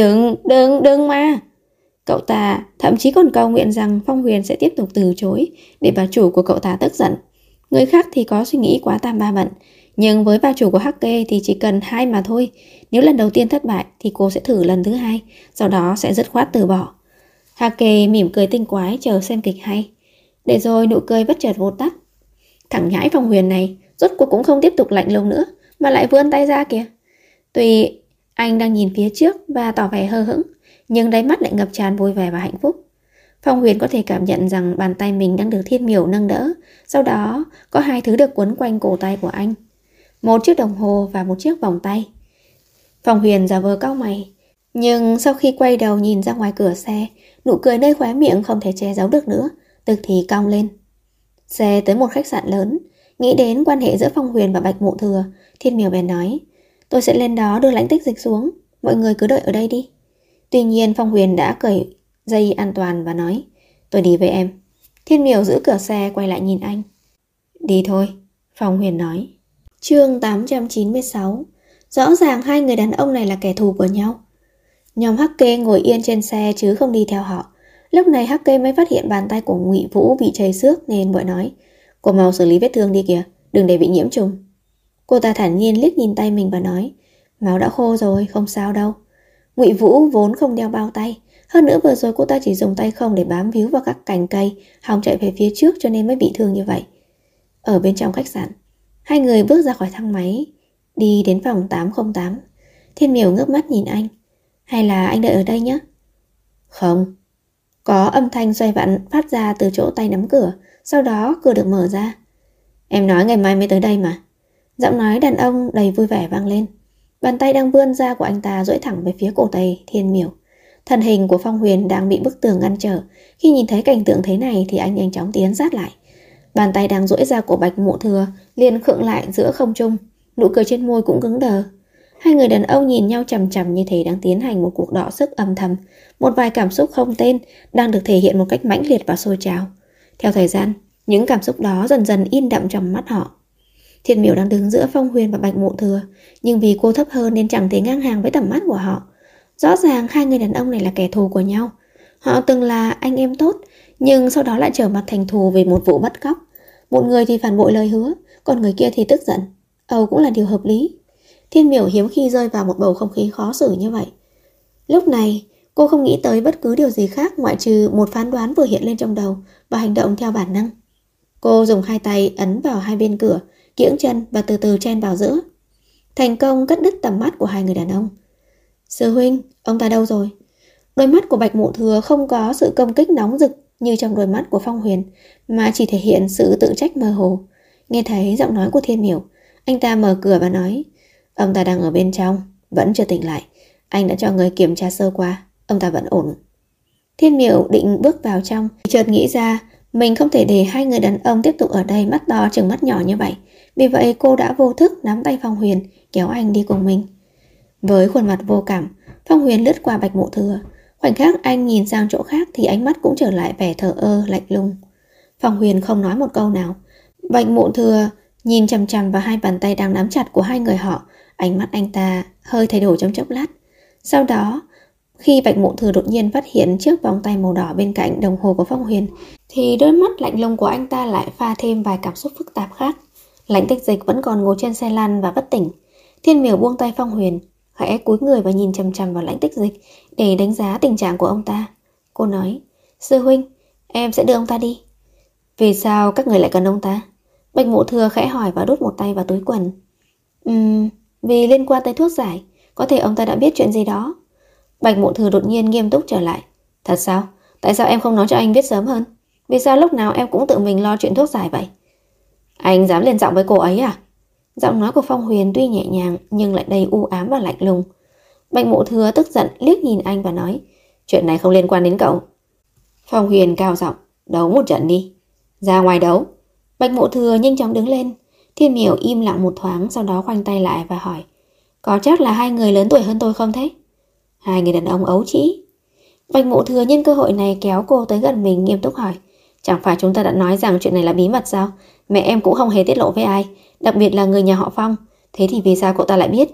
đừng mà. Cậu ta thậm chí còn cầu nguyện rằng Phong Huyền sẽ tiếp tục từ chối để bà chủ của cậu ta tức giận. Người khác thì có suy nghĩ quá tam ba bận, nhưng với bà chủ của Hake thì chỉ cần 2 mà thôi. Nếu lần đầu tiên thất bại thì cô sẽ thử lần thứ 2, sau đó sẽ dứt khoát từ bỏ. Hake mỉm cười tinh quái chờ xem kịch hay. Để rồi nụ cười bất chợt vụt tắt. Thằng nhãi Phong Huyền này rốt cuộc cũng không tiếp tục lạnh lùng nữa, mà lại vươn tay ra kìa. Tuy anh đang nhìn phía trước và tỏ vẻ hờ hững, nhưng đáy mắt lại ngập tràn vui vẻ và hạnh phúc. Phong Huyền có thể cảm nhận rằng bàn tay mình đang được Thiên Miểu nâng đỡ. Sau đó có 2 thứ được quấn quanh cổ tay của anh. Một chiếc đồng hồ và một chiếc vòng tay. Phong Huyền giả vờ cau mày, nhưng sau khi quay đầu nhìn ra ngoài cửa xe, nụ cười nơi khóe miệng không thể che giấu được nữa, tức thì cong lên. Xe tới một khách sạn lớn. Nghĩ đến quan hệ giữa Phong Huyền và Bạch Mộ Thừa, Thiên Miểu bèn nói, tôi sẽ lên đó đưa Lãnh Tích Dịch xuống, mọi người cứ đợi ở đây đi. Tuy nhiên Phong Huyền đã cởi dây an toàn và nói, tôi đi với em. Thiên Miểu giữ cửa xe quay lại nhìn anh. Đi thôi, Phong Huyền nói. Chương 896. Rõ ràng hai người đàn ông này là kẻ thù của nhau. Nhóm Hake ngồi yên trên xe chứ không đi theo họ. Lúc này Hake mới phát hiện bàn tay của Ngụy Vũ bị chảy xước nên vội nói, cô mau xử lý vết thương đi kìa, đừng để bị nhiễm trùng. Cô ta thản nhiên liếc nhìn tay mình và nói, máu đã khô rồi, không sao đâu. Ngụy Vũ vốn không đeo bao tay, hơn nữa vừa rồi cô ta chỉ dùng tay không để bám víu vào các cành cây, hòng chạy về phía trước cho nên mới bị thương như vậy. Ở bên trong khách sạn, hai người bước ra khỏi thang máy, đi đến phòng 808. Thiên Miểu ngước mắt nhìn anh. Hay là anh đợi ở đây nhé? Không. Có âm thanh xoay vặn phát ra từ chỗ tay nắm cửa, sau đó cửa được mở ra. Em nói ngày mai mới tới đây mà. Giọng nói đàn ông đầy vui vẻ vang lên. Bàn tay đang vươn ra của anh ta duỗi thẳng về phía cổ tay Thiên Miểu. Thân hình của Phong Huyền đang bị bức tường ngăn trở. Khi nhìn thấy cảnh tượng thế này thì anh nhanh chóng tiến sát lại. Bàn tay đang duỗi ra của Bạch Mộ Thừa liền khựng lại giữa không trung, nụ cười trên môi cũng cứng đờ. Hai người đàn ông nhìn nhau chằm chằm như thể đang tiến hành một cuộc đọ sức âm thầm. Một vài cảm xúc không tên đang được thể hiện một cách mãnh liệt và sôi trào. Theo thời gian, những cảm xúc đó dần dần in đậm trong mắt họ. Thiên Miểu đang đứng giữa Phong Huyền và Bạch Mộ Thừa, nhưng vì cô thấp hơn nên chẳng thể ngang hàng với tầm mắt của họ. Rõ ràng hai người đàn ông này là kẻ thù của nhau. Họ từng là anh em tốt, nhưng sau đó lại trở mặt thành thù vì một vụ bắt cóc. Một người thì phản bội lời hứa, còn người kia thì tức giận. Âu cũng là điều hợp lý. Thiên Miểu hiếm khi rơi vào một bầu không khí khó xử như vậy. Lúc này, cô không nghĩ tới bất cứ điều gì khác ngoại trừ một phán đoán vừa hiện lên trong đầu và hành động theo bản năng. Cô dùng hai tay ấn vào hai bên cửa, kiễng chân và từ từ chen vào giữa. Thành công cắt đứt tầm mắt của hai người đàn ông. Sư huynh, ông ta đâu rồi? Đôi mắt của Bạch Mộ Thừa không có sự công kích nóng rực như trong đôi mắt của Phong Huyền, mà chỉ thể hiện sự tự trách mơ hồ. Nghe thấy giọng nói của Thiên Miểu, anh ta mở cửa và nói: ông ta đang ở bên trong, vẫn chưa tỉnh lại. Anh đã cho người kiểm tra sơ qua, ông ta vẫn ổn. Thiên Miểu định bước vào trong, chợt nghĩ ra mình không thể để hai người đàn ông tiếp tục ở đây mắt to chừng mắt nhỏ như vậy. Vì vậy cô đã vô thức nắm tay Phong Huyền, kéo anh đi cùng mình. Với khuôn mặt vô cảm, Phong Huyền lướt qua Bạch Mộ Thừa. Khoảnh khắc anh nhìn sang chỗ khác thì ánh mắt cũng trở lại vẻ thờ ơ, lạnh lùng. Phong Huyền không nói một câu nào. Bạch Mộ Thừa nhìn chằm chằm vào hai bàn tay đang nắm chặt của hai người họ. Ánh mắt anh ta hơi thay đổi trong chốc lát. Sau đó, khi Bạch Mộ Thừa đột nhiên phát hiện chiếc vòng tay màu đỏ bên cạnh đồng hồ của Phong Huyền, thì đôi mắt lạnh lùng của anh ta lại pha thêm vài cảm xúc phức tạp khác. Lãnh Tích Dịch vẫn còn ngồi trên xe lăn và bất tỉnh. Thiên Miểu buông tay Phong Huyền, khẽ cúi người và nhìn chằm chằm vào Lãnh Tích Dịch để đánh giá tình trạng của ông ta. Cô nói: sư huynh, em sẽ đưa ông ta đi. Vì sao các người lại cần ông ta? Bạch Mộ Thừa khẽ hỏi và đút một tay vào túi quần. Vì liên quan tới thuốc giải, có thể ông ta đã biết chuyện gì đó. Bạch Mộ Thừa đột nhiên nghiêm túc trở lại. Thật sao? Tại sao em không nói cho anh biết sớm hơn? Vì sao lúc nào em cũng tự mình lo chuyện thuốc giải vậy? Anh dám lên giọng với cô ấy à? Giọng nói của Phong Huyền tuy nhẹ nhàng nhưng lại đầy u ám và lạnh lùng. Bạch Mộ Thừa tức giận liếc nhìn anh và nói: chuyện này không liên quan đến cậu. Phong Huyền cao giọng: đấu một trận đi. Ra ngoài đấu. Bạch Mộ Thừa nhanh chóng đứng lên. Thiên Miểu im lặng một thoáng, sau đó khoanh tay lại và hỏi: có chắc là hai người lớn tuổi hơn tôi không thế? Hai người đàn ông ấu trĩ. Bạch Mộ Thừa nhân cơ hội này kéo cô tới gần mình, nghiêm túc hỏi: chẳng phải chúng ta đã nói rằng chuyện này là bí mật sao? Mẹ em cũng không hề tiết lộ với ai, đặc biệt là người nhà họ Phong. Thế thì vì sao cậu ta lại biết?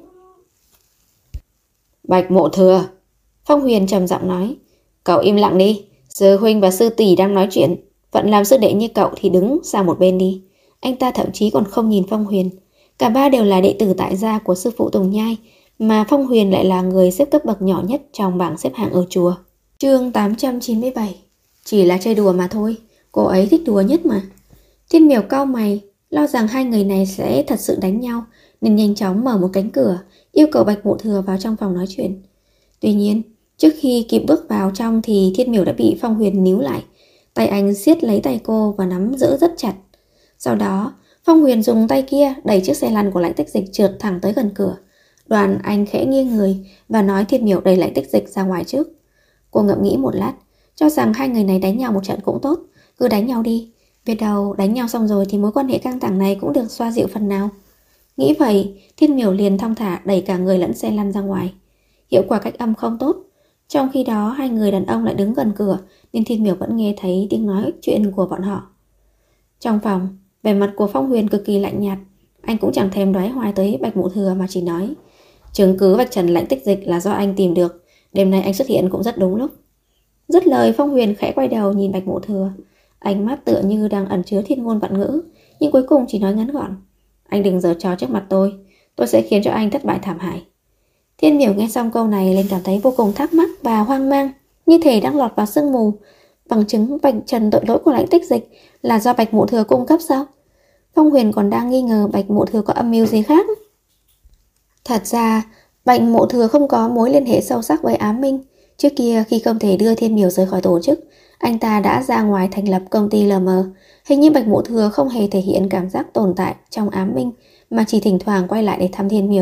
Bạch Mộ Thừa, Phong Huyền trầm giọng nói: cậu im lặng đi. Sư huynh và sư tỷ đang nói chuyện, vẫn làm sư đệ như cậu thì đứng sang một bên đi. Anh ta thậm chí còn không nhìn Phong Huyền. Cả ba đều là đệ tử tại gia của sư phụ Tùng Nhai, mà Phong Huyền lại là người xếp cấp bậc nhỏ nhất trong bảng xếp hạng ở chùa. Chương 897. Chỉ là chơi đùa mà thôi, cô ấy thích đùa nhất mà. Thiên Miểu cau mày, lo rằng hai người này sẽ thật sự đánh nhau, nên nhanh chóng mở một cánh cửa, yêu cầu Bạch Mộ Thừa vào trong phòng nói chuyện. Tuy nhiên, trước khi kịp bước vào trong thì Thiên Miểu đã bị Phong Huyền níu lại. Tay anh siết lấy tay cô và nắm giữ rất chặt. Sau đó, Phong Huyền dùng tay kia đẩy chiếc xe lăn của Lãnh Tích Dịch trượt thẳng tới gần cửa. Đoàn anh khẽ nghiêng người và nói Thiên Miểu đẩy Lãnh Tích Dịch ra ngoài trước. Cô ngẫm nghĩ một lát, cho rằng hai người này đánh nhau một trận cũng tốt, cứ đánh nhau đi. Biết đâu đánh nhau xong rồi thì mối quan hệ căng thẳng này cũng được xoa dịu phần nào. Nghĩ vậy, Thiên Miểu liền thong thả đẩy cả người lẫn xe lăn ra ngoài. Hiệu quả cách âm không tốt. Trong khi đó hai người đàn ông lại đứng gần cửa, nên Thiên Miểu vẫn nghe thấy tiếng nói chuyện của bọn họ. Trong phòng, vẻ mặt của Phong Huyền cực kỳ lạnh nhạt. Anh cũng chẳng thèm đoái hoài tới Bạch Mộ Thừa mà chỉ nói: chứng cứ vạch trần Lãnh Tích Dịch là do anh tìm được. Đêm nay anh xuất hiện cũng rất đúng lúc. Dứt lời, Phong Huyền khẽ quay đầu nhìn Bạch Mộ Thừa. Ánh mắt tựa như đang ẩn chứa thiên ngôn vạn ngữ, nhưng cuối cùng chỉ nói ngắn gọn: anh đừng giở trò trước mặt tôi sẽ khiến cho anh thất bại thảm hại. Thiên Miểu nghe xong câu này lên cảm thấy vô cùng thắc mắc và hoang mang, như thể đang lọt vào sương mù. Bằng chứng vạch trần tội lỗi của Lãnh Tích Dịch là do Bạch Mộ Thừa cung cấp sao? Phong Huyền còn đang nghi ngờ Bạch Mộ Thừa có âm mưu gì khác. Thật ra, Bạch Mộ Thừa không có mối liên hệ sâu sắc với Ám Minh. Trước kia khi không thể đưa Thiên Miểu rời khỏi tổ chức, anh ta đã ra ngoài thành lập công ty LM. Hình như Bạch Mộ Thừa không hề thể hiện cảm giác tồn tại trong Ám Minh, mà chỉ thỉnh thoảng quay lại để thăm Thiên Miểu.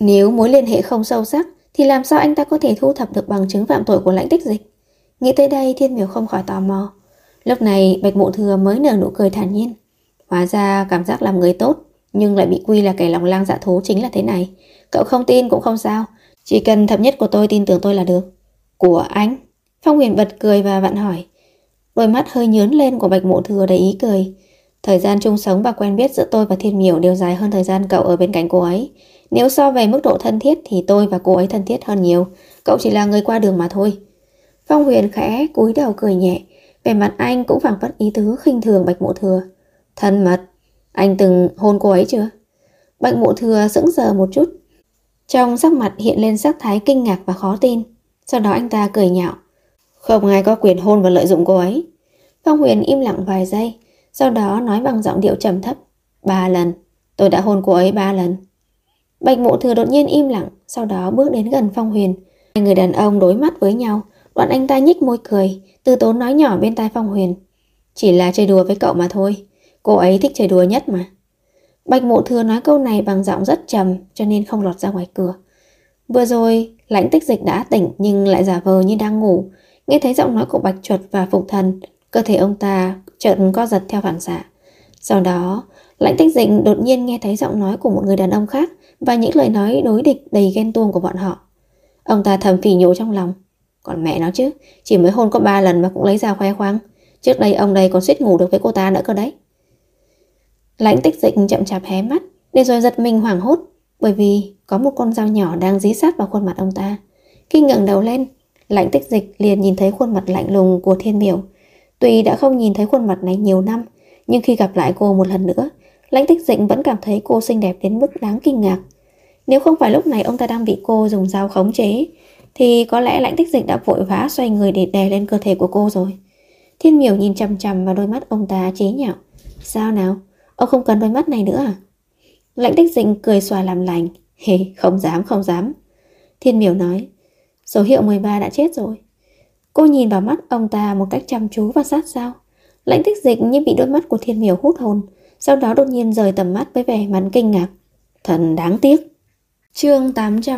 Nếu mối liên hệ không sâu sắc thì làm sao anh ta có thể thu thập được bằng chứng phạm tội của Lãnh Tích Dịch? Nghĩ tới đây Thiên Miểu không khỏi tò mò. Lúc này Bạch Mộ Thừa mới nở nụ cười thản nhiên. Hóa ra cảm giác làm người tốt nhưng lại bị quy là kẻ lòng lang dạ thú chính là thế này. Cậu không tin cũng không sao, chỉ cần thập nhất của tôi tin tưởng tôi là được. Của anh? Phong Huyền bật cười và vặn hỏi. Đôi mắt hơi nhớn lên của Bạch Mộ Thừa đầy ý cười. Thời gian chung sống và quen biết giữa tôi và Thiên Miểu đều dài hơn thời gian cậu ở bên cạnh cô ấy. Nếu so về mức độ thân thiết thì tôi và cô ấy thân thiết hơn nhiều. Cậu chỉ là người qua đường mà thôi. Phong Huyền khẽ cúi đầu cười nhẹ. Vẻ mặt anh cũng phảng phất ý tứ khinh thường Bạch Mộ Thừa. Thân mật? Anh từng hôn cô ấy chưa? Bạch Mộ Thừa sững sờ một chút. Trong sắc mặt hiện lên sắc thái kinh ngạc và khó tin. Sau đó anh ta cười nhạo. Không ai có quyền hôn và lợi dụng cô ấy. Phong Huyền im lặng vài giây, sau đó nói bằng giọng điệu trầm thấp. 3 lần. Tôi đã hôn cô ấy 3 lần. Bạch Mộ Thừa đột nhiên im lặng, sau đó bước đến gần Phong Huyền. Hai người đàn ông đối mắt với nhau. Đoạn anh ta nhếch môi cười, từ tốn nói nhỏ bên tai Phong Huyền. Chỉ là chơi đùa với cậu mà thôi. Cô ấy thích chơi đùa nhất mà. Bạch Mộ Thừa nói câu này bằng giọng rất trầm, cho nên không lọt ra ngoài cửa. Vừa rồi Lãnh Tích Dịch đã tỉnh nhưng lại giả vờ như đang ngủ. Nghe thấy giọng nói của Bạch Chuột và Phục Thần, cơ thể ông ta chợt co giật theo phản xạ. Sau đó Lãnh Tích Dịch đột nhiên nghe thấy giọng nói của một người đàn ông khác và những lời nói đối địch đầy ghen tuông của bọn họ. Ông ta thầm phỉ nhổ trong lòng. Còn mẹ nó chứ, chỉ mới hôn có 3 lần mà cũng lấy ra khoe khoang. Trước đây ông đây còn suýt ngủ được với cô ta nữa cơ đấy. Lãnh Tích Dịch chậm chạp hé mắt, để rồi giật mình hoảng hốt, bởi vì có một con dao nhỏ đang dí sát vào khuôn mặt ông ta. Khi ngẩng đầu lên, Lãnh Tích Dịch liền nhìn thấy khuôn mặt lạnh lùng của Thiên Miểu. Tuy đã không nhìn thấy khuôn mặt này nhiều năm, nhưng khi gặp lại cô một lần nữa, Lãnh Tích Dịch vẫn cảm thấy cô xinh đẹp đến mức đáng kinh ngạc. Nếu không phải lúc này ông ta đang bị cô dùng dao khống chế, thì có lẽ Lãnh Tích Dịch đã vội vã xoay người để đè lên cơ thể của cô rồi. Thiên Miểu nhìn chằm chằm vào đôi mắt ông ta chế nhạo. Sao nào? Ông không cần đôi mắt này nữa à? Lãnh Tích Dịch cười xòa làm lành. Hề, không dám, không dám. Thiên Miểu nói. Số hiệu 13 đã chết rồi. Cô nhìn vào mắt ông ta một cách chăm chú và sát sao. Lãnh Tích Dịch như bị đôi mắt của Thiên Miểu hút hồn, sau đó đột nhiên rời tầm mắt với vẻ mặt kinh ngạc. Thật đáng tiếc. Chương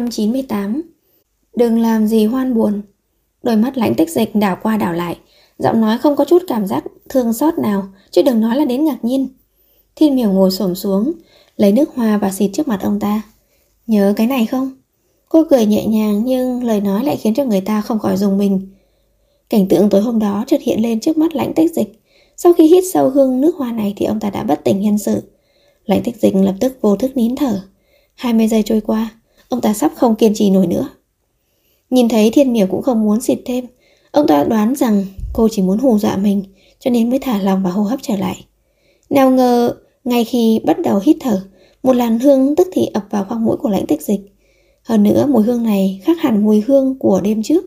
898. Đừng làm gì hoan buồn. Đôi mắt Lãnh Tích Dịch đảo qua đảo lại, giọng nói không có chút cảm giác thương xót nào, chứ đừng nói là đến ngạc nhiên. Thiên Miểu ngồi xổm xuống, lấy nước hoa và xịt trước mặt ông ta. Nhớ cái này không? Cô cười nhẹ nhàng nhưng lời nói lại khiến cho người ta không khỏi rùng mình. Cảnh tượng tối hôm đó chợt hiện lên trước mắt Lãnh Tích Dịch. Sau khi hít sâu hương nước hoa này thì ông ta đã bất tỉnh nhân sự. Lãnh Tích Dịch lập tức vô thức nín thở. 20 giây trôi qua, ông ta sắp không kiên trì nổi nữa. Nhìn thấy Thiên Miểu cũng không muốn xịt thêm, ông ta đoán rằng cô chỉ muốn hù dọa mình, cho nên mới thả lòng và hô hấp trở lại. Nào ngờ, ngay khi bắt đầu hít thở, một làn hương tức thì ập vào khoang mũi của Lãnh Tích Dịch. Hơn nữa mùi hương này khác hẳn mùi hương của đêm trước.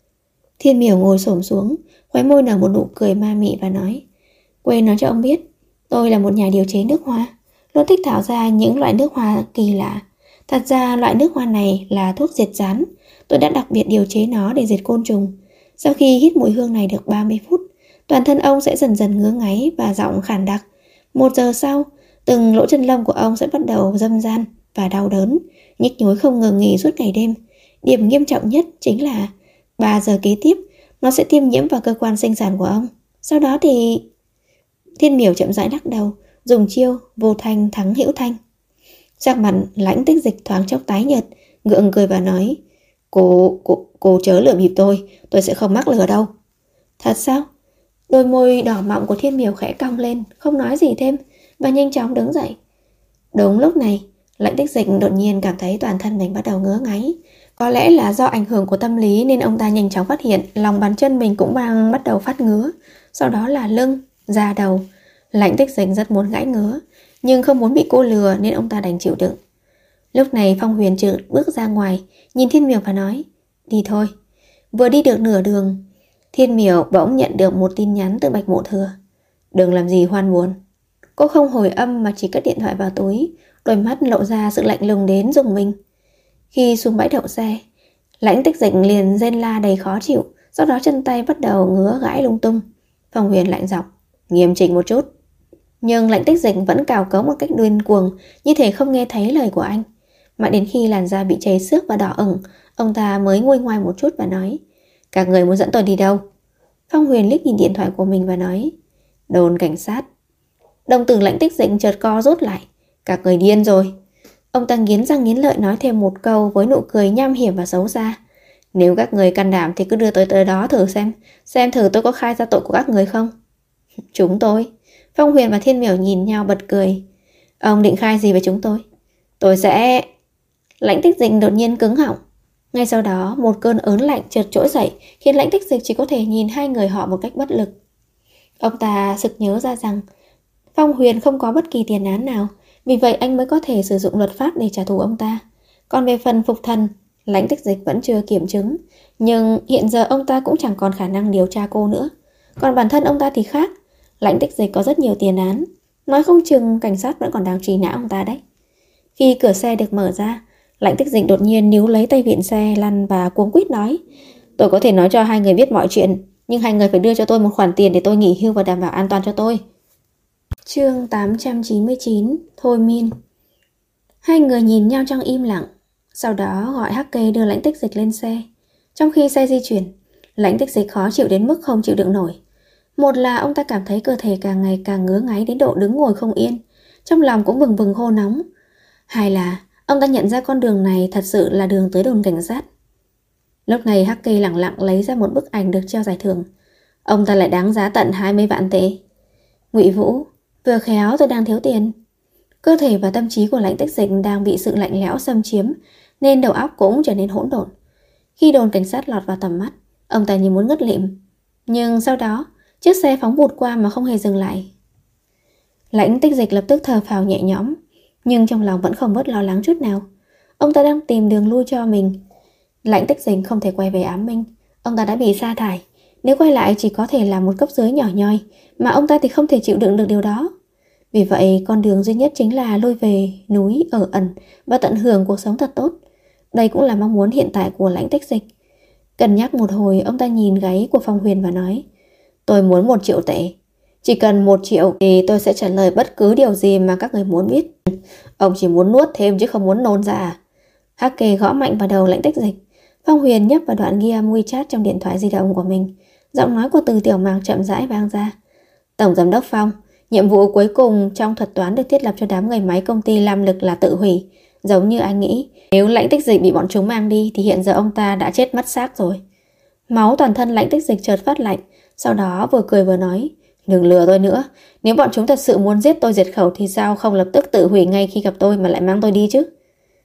Thiên Miểu ngồi xổm xuống, khóe môi nở một nụ cười ma mị và nói. Quên nói cho ông biết, tôi là một nhà điều chế nước hoa, luôn thích thảo ra những loại nước hoa kỳ lạ. Thật ra loại nước hoa này là thuốc diệt rán. Tôi đã đặc biệt điều chế nó để diệt côn trùng. Sau khi hít mùi hương này được 30 phút, toàn thân ông sẽ dần dần ngứa ngáy và giọng khàn đặc. 1 giờ sau, từng lỗ chân lông của ông sẽ bắt đầu râm ran và đau đớn, nhức nhối không ngừng nghỉ suốt ngày đêm. Điểm nghiêm trọng nhất chính là 3 giờ kế tiếp, nó sẽ tiêm nhiễm vào cơ quan sinh sản của ông. Sau đó thì... Thiên Miểu chậm rãi lắc đầu, dùng chiêu vô thanh thắng hữu thanh. Sắc mặt Lãnh Tích Dịch thoáng chốc tái nhợt, ngượng cười và nói. Cô chớ lừa bịp tôi sẽ không mắc lừa đâu. Thật sao? Đôi môi đỏ mọng của Thiên Miểu khẽ cong lên, không nói gì thêm và nhanh chóng đứng dậy. Đúng lúc này, Lãnh Tích Dịch đột nhiên cảm thấy toàn thân mình bắt đầu ngứa ngáy. Có lẽ là do ảnh hưởng của tâm lý nên ông ta nhanh chóng phát hiện lòng bàn chân mình cũng đang bắt đầu phát ngứa. Sau đó là lưng, da đầu. Lãnh Tích Dịch rất muốn gãi ngứa, nhưng không muốn bị cô lừa nên ông ta đành chịu đựng. Lúc này Phong Huyền chợt bước ra ngoài, nhìn Thiên Miểu và nói. Đi thôi. Vừa đi được nửa đường, Thiên Miểu bỗng nhận được một tin nhắn từ Bạch Mộ Thừa. Đừng làm gì hoan buồn. Cô không hồi âm mà chỉ cất điện thoại vào túi, đôi mắt lộ ra sự lạnh lùng đến rùng mình. Khi xuống bãi đậu xe, Lãnh Tích Dịch liền rên la đầy khó chịu, sau đó chân tay bắt đầu ngứa gãi lung tung. Phong Huyền lạnh giọng, nghiêm chỉnh một chút. Nhưng Lãnh Tích Dịch vẫn cào cấu một cách điên cuồng, như thể không nghe thấy lời của anh. Mãi đến khi làn da bị cháy xước và đỏ ửng, ông ta mới nguôi ngoai một chút và nói: Các người muốn dẫn tôi đi đâu? Phong Huyền liếc nhìn điện thoại của mình và nói: Đồn cảnh sát. Đồng tử Lãnh Tích Dịch chợt co rút lại. Các người điên rồi. Ông ta nghiến răng nghiến lợi nói thêm một câu với nụ cười nham hiểm và xấu xa. Nếu các người can đảm thì cứ đưa tôi tới đó thử xem thử tôi có khai ra tội của các người không. Chúng tôi? Phong Huyền và Thiên Miểu nhìn nhau bật cười. Ông định khai gì với chúng tôi? Tôi sẽ... Lãnh Tích Dịch đột nhiên cứng họng. Ngay sau đó một cơn ớn lạnh chợt trỗi dậy, khiến Lãnh Tích Dịch chỉ có thể nhìn hai người họ một cách bất lực. Ông ta sực nhớ ra rằng Phong Huyền không có bất kỳ tiền án nào, vì vậy anh mới có thể sử dụng luật pháp để trả thù ông ta. Còn về phần Phục Thần, Lãnh Tích Dịch vẫn chưa kiểm chứng, nhưng hiện giờ ông ta cũng chẳng còn khả năng điều tra cô nữa. Còn bản thân ông ta thì khác. Lãnh Tích Dịch có rất nhiều tiền án, nói không chừng cảnh sát vẫn còn đang truy nã ông ta đấy. Khi cửa xe được mở ra, Lãnh Tích Dịch đột nhiên níu lấy tay vịn xe lăn và cuống quýt nói: Tôi có thể nói cho hai người biết mọi chuyện, nhưng hai người phải đưa cho tôi một khoản tiền để tôi nghỉ hưu và đảm bảo an toàn cho tôi. Chương 899 Thôi Miên. Hai người nhìn nhau trong im lặng, sau đó gọi Hắc Kê đưa Lãnh Tích Dịch lên xe. Trong khi xe di chuyển, Lãnh Tích Dịch khó chịu đến mức không chịu đựng nổi. Một là ông ta cảm thấy cơ thể càng ngày càng ngứa ngáy đến độ đứng ngồi không yên, trong lòng cũng bừng bừng hô nóng. Hai là ông ta nhận ra con đường này thật sự là đường tới đồn cảnh sát. Lúc này Hắc Kê lẳng lặng lấy ra một bức ảnh được treo giải thưởng. Ông ta lại đáng giá tận 20 vạn tệ. Ngụy Vũ, vừa khéo tôi đang thiếu tiền. Cơ thể và tâm trí của Lãnh Tích Dịch đang bị sự lạnh lẽo xâm chiếm, nên đầu óc cũng trở nên hỗn độn. Khi đồn cảnh sát lọt vào tầm mắt, ông ta như muốn ngất lịm. Nhưng sau đó, chiếc xe phóng vụt qua mà không hề dừng lại. Lãnh Tích Dịch lập tức thở phào nhẹ nhõm, nhưng trong lòng vẫn không bớt lo lắng chút nào. Ông ta đang tìm đường lui cho mình. Lãnh Tích Dịch không thể quay về Ám Minh. Ông ta đã bị sa thải. Nếu quay lại chỉ có thể là một cấp dưới nhỏ nhoi, mà ông ta thì không thể chịu đựng được điều đó. Vì vậy con đường duy nhất chính là lui về núi ở ẩn và tận hưởng cuộc sống thật tốt. Đây cũng là mong muốn hiện tại của Lãnh Tích Dịch. Cân nhắc một hồi, ông ta nhìn gáy của Phong Huyền và nói: Tôi muốn 1 triệu tệ. Chỉ cần 1 triệu thì tôi sẽ trả lời bất cứ điều gì mà các người muốn biết. Ông chỉ muốn nuốt thêm chứ không muốn nôn ra à? Hắc Kê gõ mạnh vào đầu Lãnh Tích Dịch. Phong Huyền nhấp vào đoạn ghi âm WeChat trong điện thoại di động của mình. Giọng nói của Từ Tiểu Mạc chậm rãi vang ra: Tổng giám đốc Phong, nhiệm vụ cuối cùng trong thuật toán được thiết lập cho đám người máy công ty Lam Lực là tự hủy. Giống như anh nghĩ, nếu Lãnh Tích Dịch bị bọn chúng mang đi thì hiện giờ ông ta đã chết mất xác rồi. Máu toàn thân Lãnh Tích Dịch chợt phát lạnh, sau đó vừa cười vừa nói: Đừng lừa tôi nữa, nếu bọn chúng thật sự muốn giết tôi diệt khẩu thì sao không lập tức tự hủy ngay khi gặp tôi mà lại mang tôi đi chứ?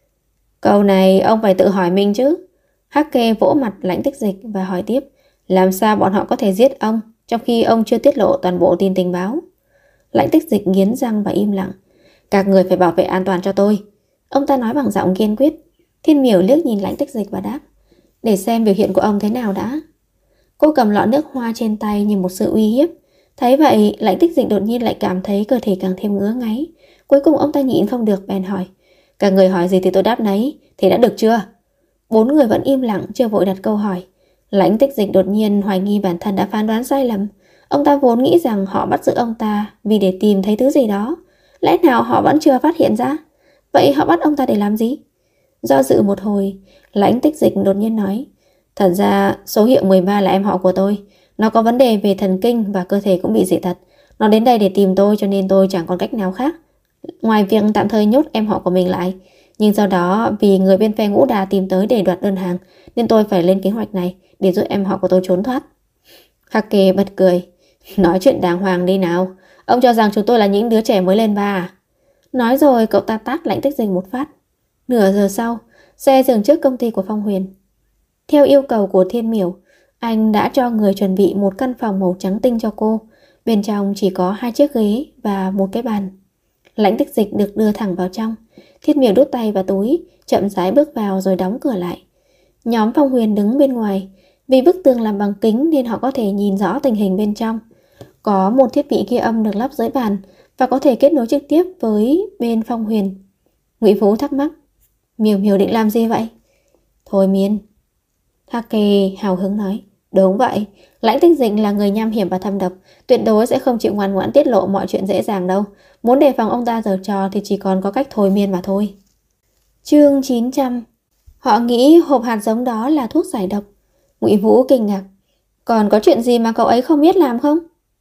Câu này ông phải tự hỏi mình chứ. Hắc Kê vỗ mặt Lãnh Tích Dịch và hỏi tiếp: Làm sao bọn họ có thể giết ông trong khi ông chưa tiết lộ toàn bộ tin tình báo? Lãnh Tích Dịch nghiến răng và im lặng. Các người phải bảo vệ an toàn cho tôi, ông ta nói bằng giọng kiên quyết. Thiên Miểu liếc nhìn Lãnh Tích Dịch và đáp: Để xem biểu hiện của ông thế nào đã. Cô cầm lọ nước hoa trên tay như một sự uy hiếp. Thấy vậy, Lãnh Tích Dịch đột nhiên lại cảm thấy cơ thể càng thêm ngứa ngáy. Cuối cùng ông ta nhịn không được bèn hỏi: Các người hỏi gì thì tôi đáp nấy, thế đã được chưa? 4 người vẫn im lặng, chưa vội đặt câu hỏi. Lãnh Tích Dịch đột nhiên hoài nghi bản thân đã phán đoán sai lầm. Ông ta vốn nghĩ rằng họ bắt giữ ông ta vì để tìm thấy thứ gì đó. Lẽ nào họ vẫn chưa phát hiện ra? Vậy họ bắt ông ta để làm gì? Do dự một hồi, Lãnh Tích Dịch đột nhiên nói: Thật ra số hiệu 13 là em họ của tôi. Nó có vấn đề về thần kinh và cơ thể cũng bị dị tật. Nó đến đây để tìm tôi cho nên tôi chẳng còn cách nào khác ngoài việc tạm thời nhốt em họ của mình lại. Nhưng sau đó vì người bên phe Ngũ Đà tìm tới để đoạt đơn hàng nên tôi phải lên kế hoạch này để giúp em họ của tôi trốn thoát. Hắc Kê bật cười: Nói chuyện đàng hoàng đi nào. Ông cho rằng chúng tôi là những đứa trẻ mới lên ba à? Nói rồi cậu ta tát Lãnh Tích Dịch một phát. Nửa giờ sau, xe dừng trước công ty của Phong Huyền. Theo yêu cầu của Thiên Miểu, anh đã cho người chuẩn bị một căn phòng màu trắng tinh cho cô. Bên trong chỉ có 2 chiếc ghế và một cái bàn. Lãnh Tích Dịch được đưa thẳng vào trong. Thiên Miểu đút tay vào túi, chậm rãi bước vào rồi đóng cửa lại. Nhóm Phong Huyền đứng bên ngoài. Vì bức tường làm bằng kính nên họ có thể nhìn rõ tình hình bên trong. Có một thiết bị ghi âm được lắp dưới bàn và có thể kết nối trực tiếp với bên Phong Huyền. Ngụy Vũ thắc mắc: Miểu Miểu định làm gì vậy? Thôi miên. Hắc Kê hào hứng nói: Đúng vậy, Lãnh Tích Dịch là người nham hiểm và thâm độc, tuyệt đối sẽ không chịu ngoan ngoãn tiết lộ mọi chuyện dễ dàng đâu. Muốn đề phòng ông ta giở trò thì chỉ còn có cách thôi miên mà thôi. Chương 900. Họ nghĩ hộp hạt giống đó là thuốc giải độc. Ngụy Vũ kinh ngạc. Còn có chuyện gì mà cậu ấy không biết làm không?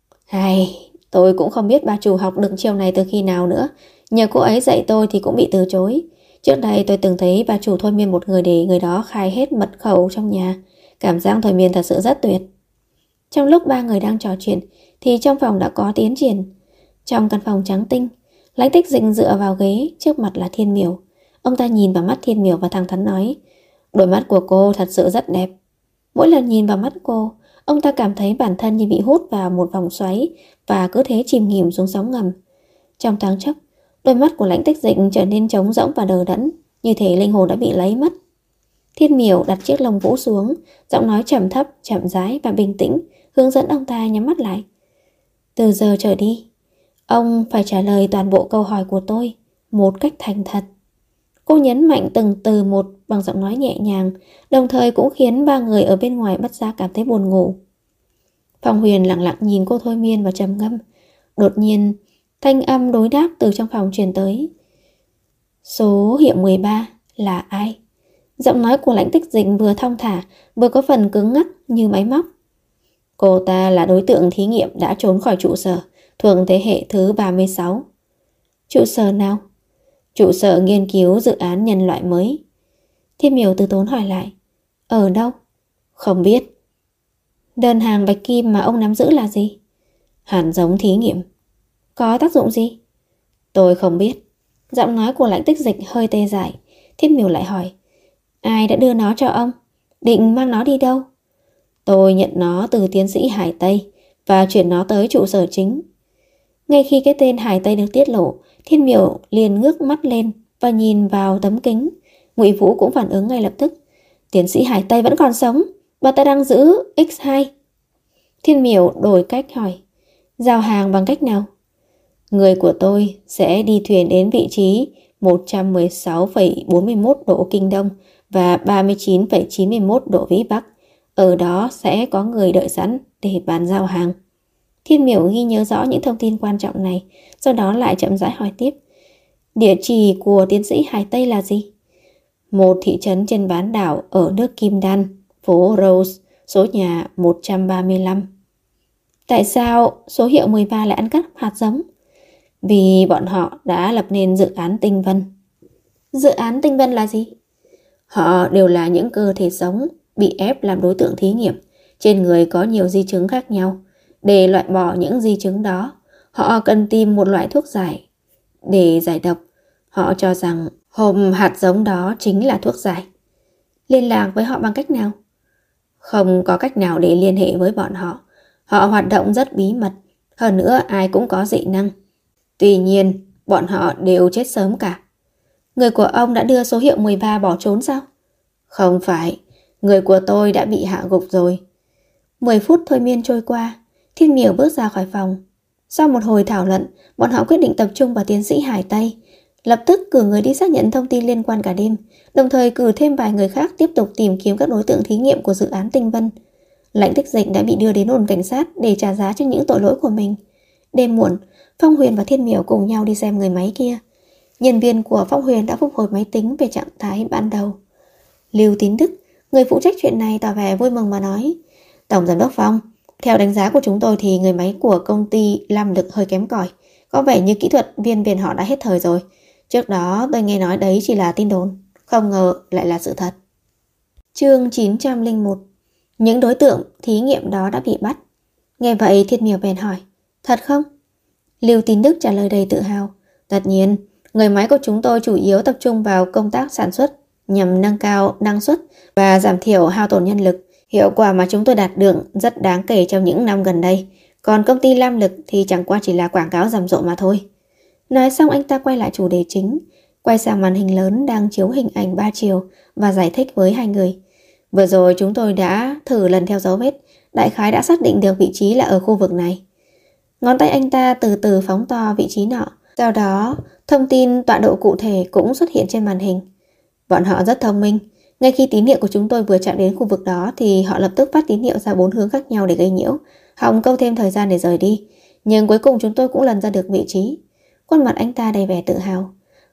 Tôi cũng không biết bà chủ học được chiêu này từ khi nào nữa. Nhờ cô ấy dạy tôi thì cũng bị từ chối. Trước đây tôi từng thấy bà chủ thôi miên một người để người đó khai hết mật khẩu trong nhà. Cảm giác thôi miên thật sự rất tuyệt. Trong lúc ba người đang trò chuyện thì trong phòng đã có tiến triển. Trong căn phòng trắng tinh, Lãnh Tích Dịch dựa vào ghế, trước mặt là Thiên Miểu. Ông ta nhìn vào mắt Thiên Miểu và thẳng thắn nói, đôi mắt của cô thật sự rất đẹp. Mỗi lần nhìn vào mắt cô, ông ta cảm thấy bản thân như bị hút vào một vòng xoáy và cứ thế chìm nghỉm xuống sóng ngầm. Trong thoáng chốc, đôi mắt của Lãnh Tích Dịch trở nên trống rỗng và đờ đẫn, như thể linh hồn đã bị lấy mất. Thiên Miểu đặt chiếc lông vũ xuống, giọng nói trầm thấp, chậm rãi và bình tĩnh, hướng dẫn ông ta nhắm mắt lại. Từ giờ trở đi, ông phải trả lời toàn bộ câu hỏi của tôi một cách thành thật. Cô nhấn mạnh từng từ một bằng giọng nói nhẹ nhàng, đồng thời cũng khiến ba người ở bên ngoài bất giác cảm thấy buồn ngủ. Phong Huyền lặng lặng nhìn cô thôi miên và trầm ngâm. Đột nhiên, thanh âm đối đáp từ trong phòng truyền tới. Số hiệu 13 là ai? Giọng nói của Lãnh Tích Dịch vừa thong thả, vừa có phần cứng ngắc như máy móc. Cô ta là đối tượng thí nghiệm đã trốn khỏi trụ sở, thuộc thế hệ thứ 36. Trụ sở nào? Trụ sở nghiên cứu dự án nhân loại mới. Thiên Miểu từ tốn hỏi lại. Ở đâu? Không biết. Đơn hàng bạch kim mà ông nắm giữ là gì? Hạt giống thí nghiệm. Có tác dụng gì? Tôi không biết. Giọng nói của Lãnh Tích Dịch hơi tê dại. Thiên Miểu lại hỏi. Ai đã đưa nó cho ông? Định mang nó đi đâu? Tôi nhận nó từ tiến sĩ Hải Tây và chuyển nó tới trụ sở chính. Ngay khi cái tên Hải Tây được tiết lộ, Thiên Miểu liền ngước mắt lên và nhìn vào tấm kính. Ngụy Vũ cũng phản ứng ngay lập tức. Tiến sĩ Hải Tây vẫn còn sống, bà ta đang giữ X2. Thiên Miểu đổi cách hỏi. Giao hàng bằng cách nào? Người của tôi sẽ đi thuyền đến vị trí 116,41 độ Kinh Đông và 39,91 độ Vĩ Bắc. Ở đó sẽ có người đợi sẵn để bàn giao hàng. Thiên Miểu ghi nhớ rõ những thông tin quan trọng này, sau đó lại chậm rãi hỏi tiếp. Địa chỉ của tiến sĩ Hải Tây là gì? Một thị trấn trên bán đảo ở nước Kim Đan, phố Rose, số nhà 135. Tại sao số hiệu 13 lại ăn cắp hạt giống? Vì bọn họ đã lập nên dự án Tinh Vân. Dự án Tinh Vân là gì? Họ đều là những cơ thể sống bị ép làm đối tượng thí nghiệm. Trên người có nhiều di chứng khác nhau. Để loại bỏ những di chứng đó, họ cần tìm một loại thuốc giải để giải độc. Họ cho rằng hộp hạt giống đó chính là thuốc giải. Liên lạc với họ bằng cách nào? Không có cách nào để liên hệ với bọn họ. Họ hoạt động rất bí mật. Hơn nữa ai cũng có dị năng. Tuy nhiên, bọn họ đều chết sớm cả. Người của ông đã đưa số hiệu 13 bỏ trốn sao? Không phải, người của tôi đã bị hạ gục rồi. 10 phút thôi miên trôi qua, Thiên Miểu bước ra khỏi phòng. Sau một hồi thảo luận, bọn họ quyết định tập trung vào tiến sĩ Hải Tây. Lập tức cử người đi xác nhận thông tin liên quan cả đêm, đồng thời cử thêm vài người khác tiếp tục tìm kiếm các đối tượng thí nghiệm của dự án Tinh Vân. Lãnh Tích Dịch đã bị đưa đến đồn cảnh sát để trả giá cho những tội lỗi của mình. Đêm muộn, Phong Huyền và Thiên Miểu cùng nhau đi xem người máy kia. Nhân viên của Phong Huyền đã phục hồi máy tính về trạng thái ban đầu. Lưu Tín Đức, người phụ trách chuyện này, tỏ vẻ vui mừng mà nói. Tổng giám đốc Phong, theo đánh giá của chúng tôi thì người máy của công ty Lam Lực hơi kém cỏi. Có vẻ như kỹ thuật viên họ đã hết thời rồi. Trước đó tôi nghe nói đấy chỉ là tin đồn, không ngờ lại là sự thật. Chương 901. Những đối tượng thí nghiệm đó đã bị bắt. Nghe vậy Thiên Miểu bèn hỏi. Thật không? Lưu Tín Đức trả lời đầy tự hào. Tất nhiên, người máy của chúng tôi chủ yếu tập trung vào công tác sản xuất nhằm nâng cao năng suất và giảm thiểu hao tổn nhân lực. Hiệu quả mà chúng tôi đạt được rất đáng kể trong những năm gần đây. Còn công ty Lam Lực thì chẳng qua chỉ là quảng cáo rầm rộ mà thôi. Nói xong anh ta quay lại chủ đề chính, quay sang màn hình lớn đang chiếu hình ảnh 3 chiều và giải thích với hai người. Vừa rồi chúng tôi đã thử lần theo dấu vết, đại khái đã xác định được vị trí là ở khu vực này. Ngón tay anh ta từ từ phóng to vị trí nọ. Sau đó, thông tin tọa độ cụ thể cũng xuất hiện trên màn hình. Bọn họ rất thông minh. Ngay khi tín hiệu của chúng tôi vừa chạm đến khu vực đó thì họ lập tức phát tín hiệu ra 4 hướng khác nhau để gây nhiễu, hòng câu thêm thời gian để rời đi. Nhưng cuối cùng chúng tôi cũng lần ra được vị trí. Khuôn mặt anh ta đầy vẻ tự hào.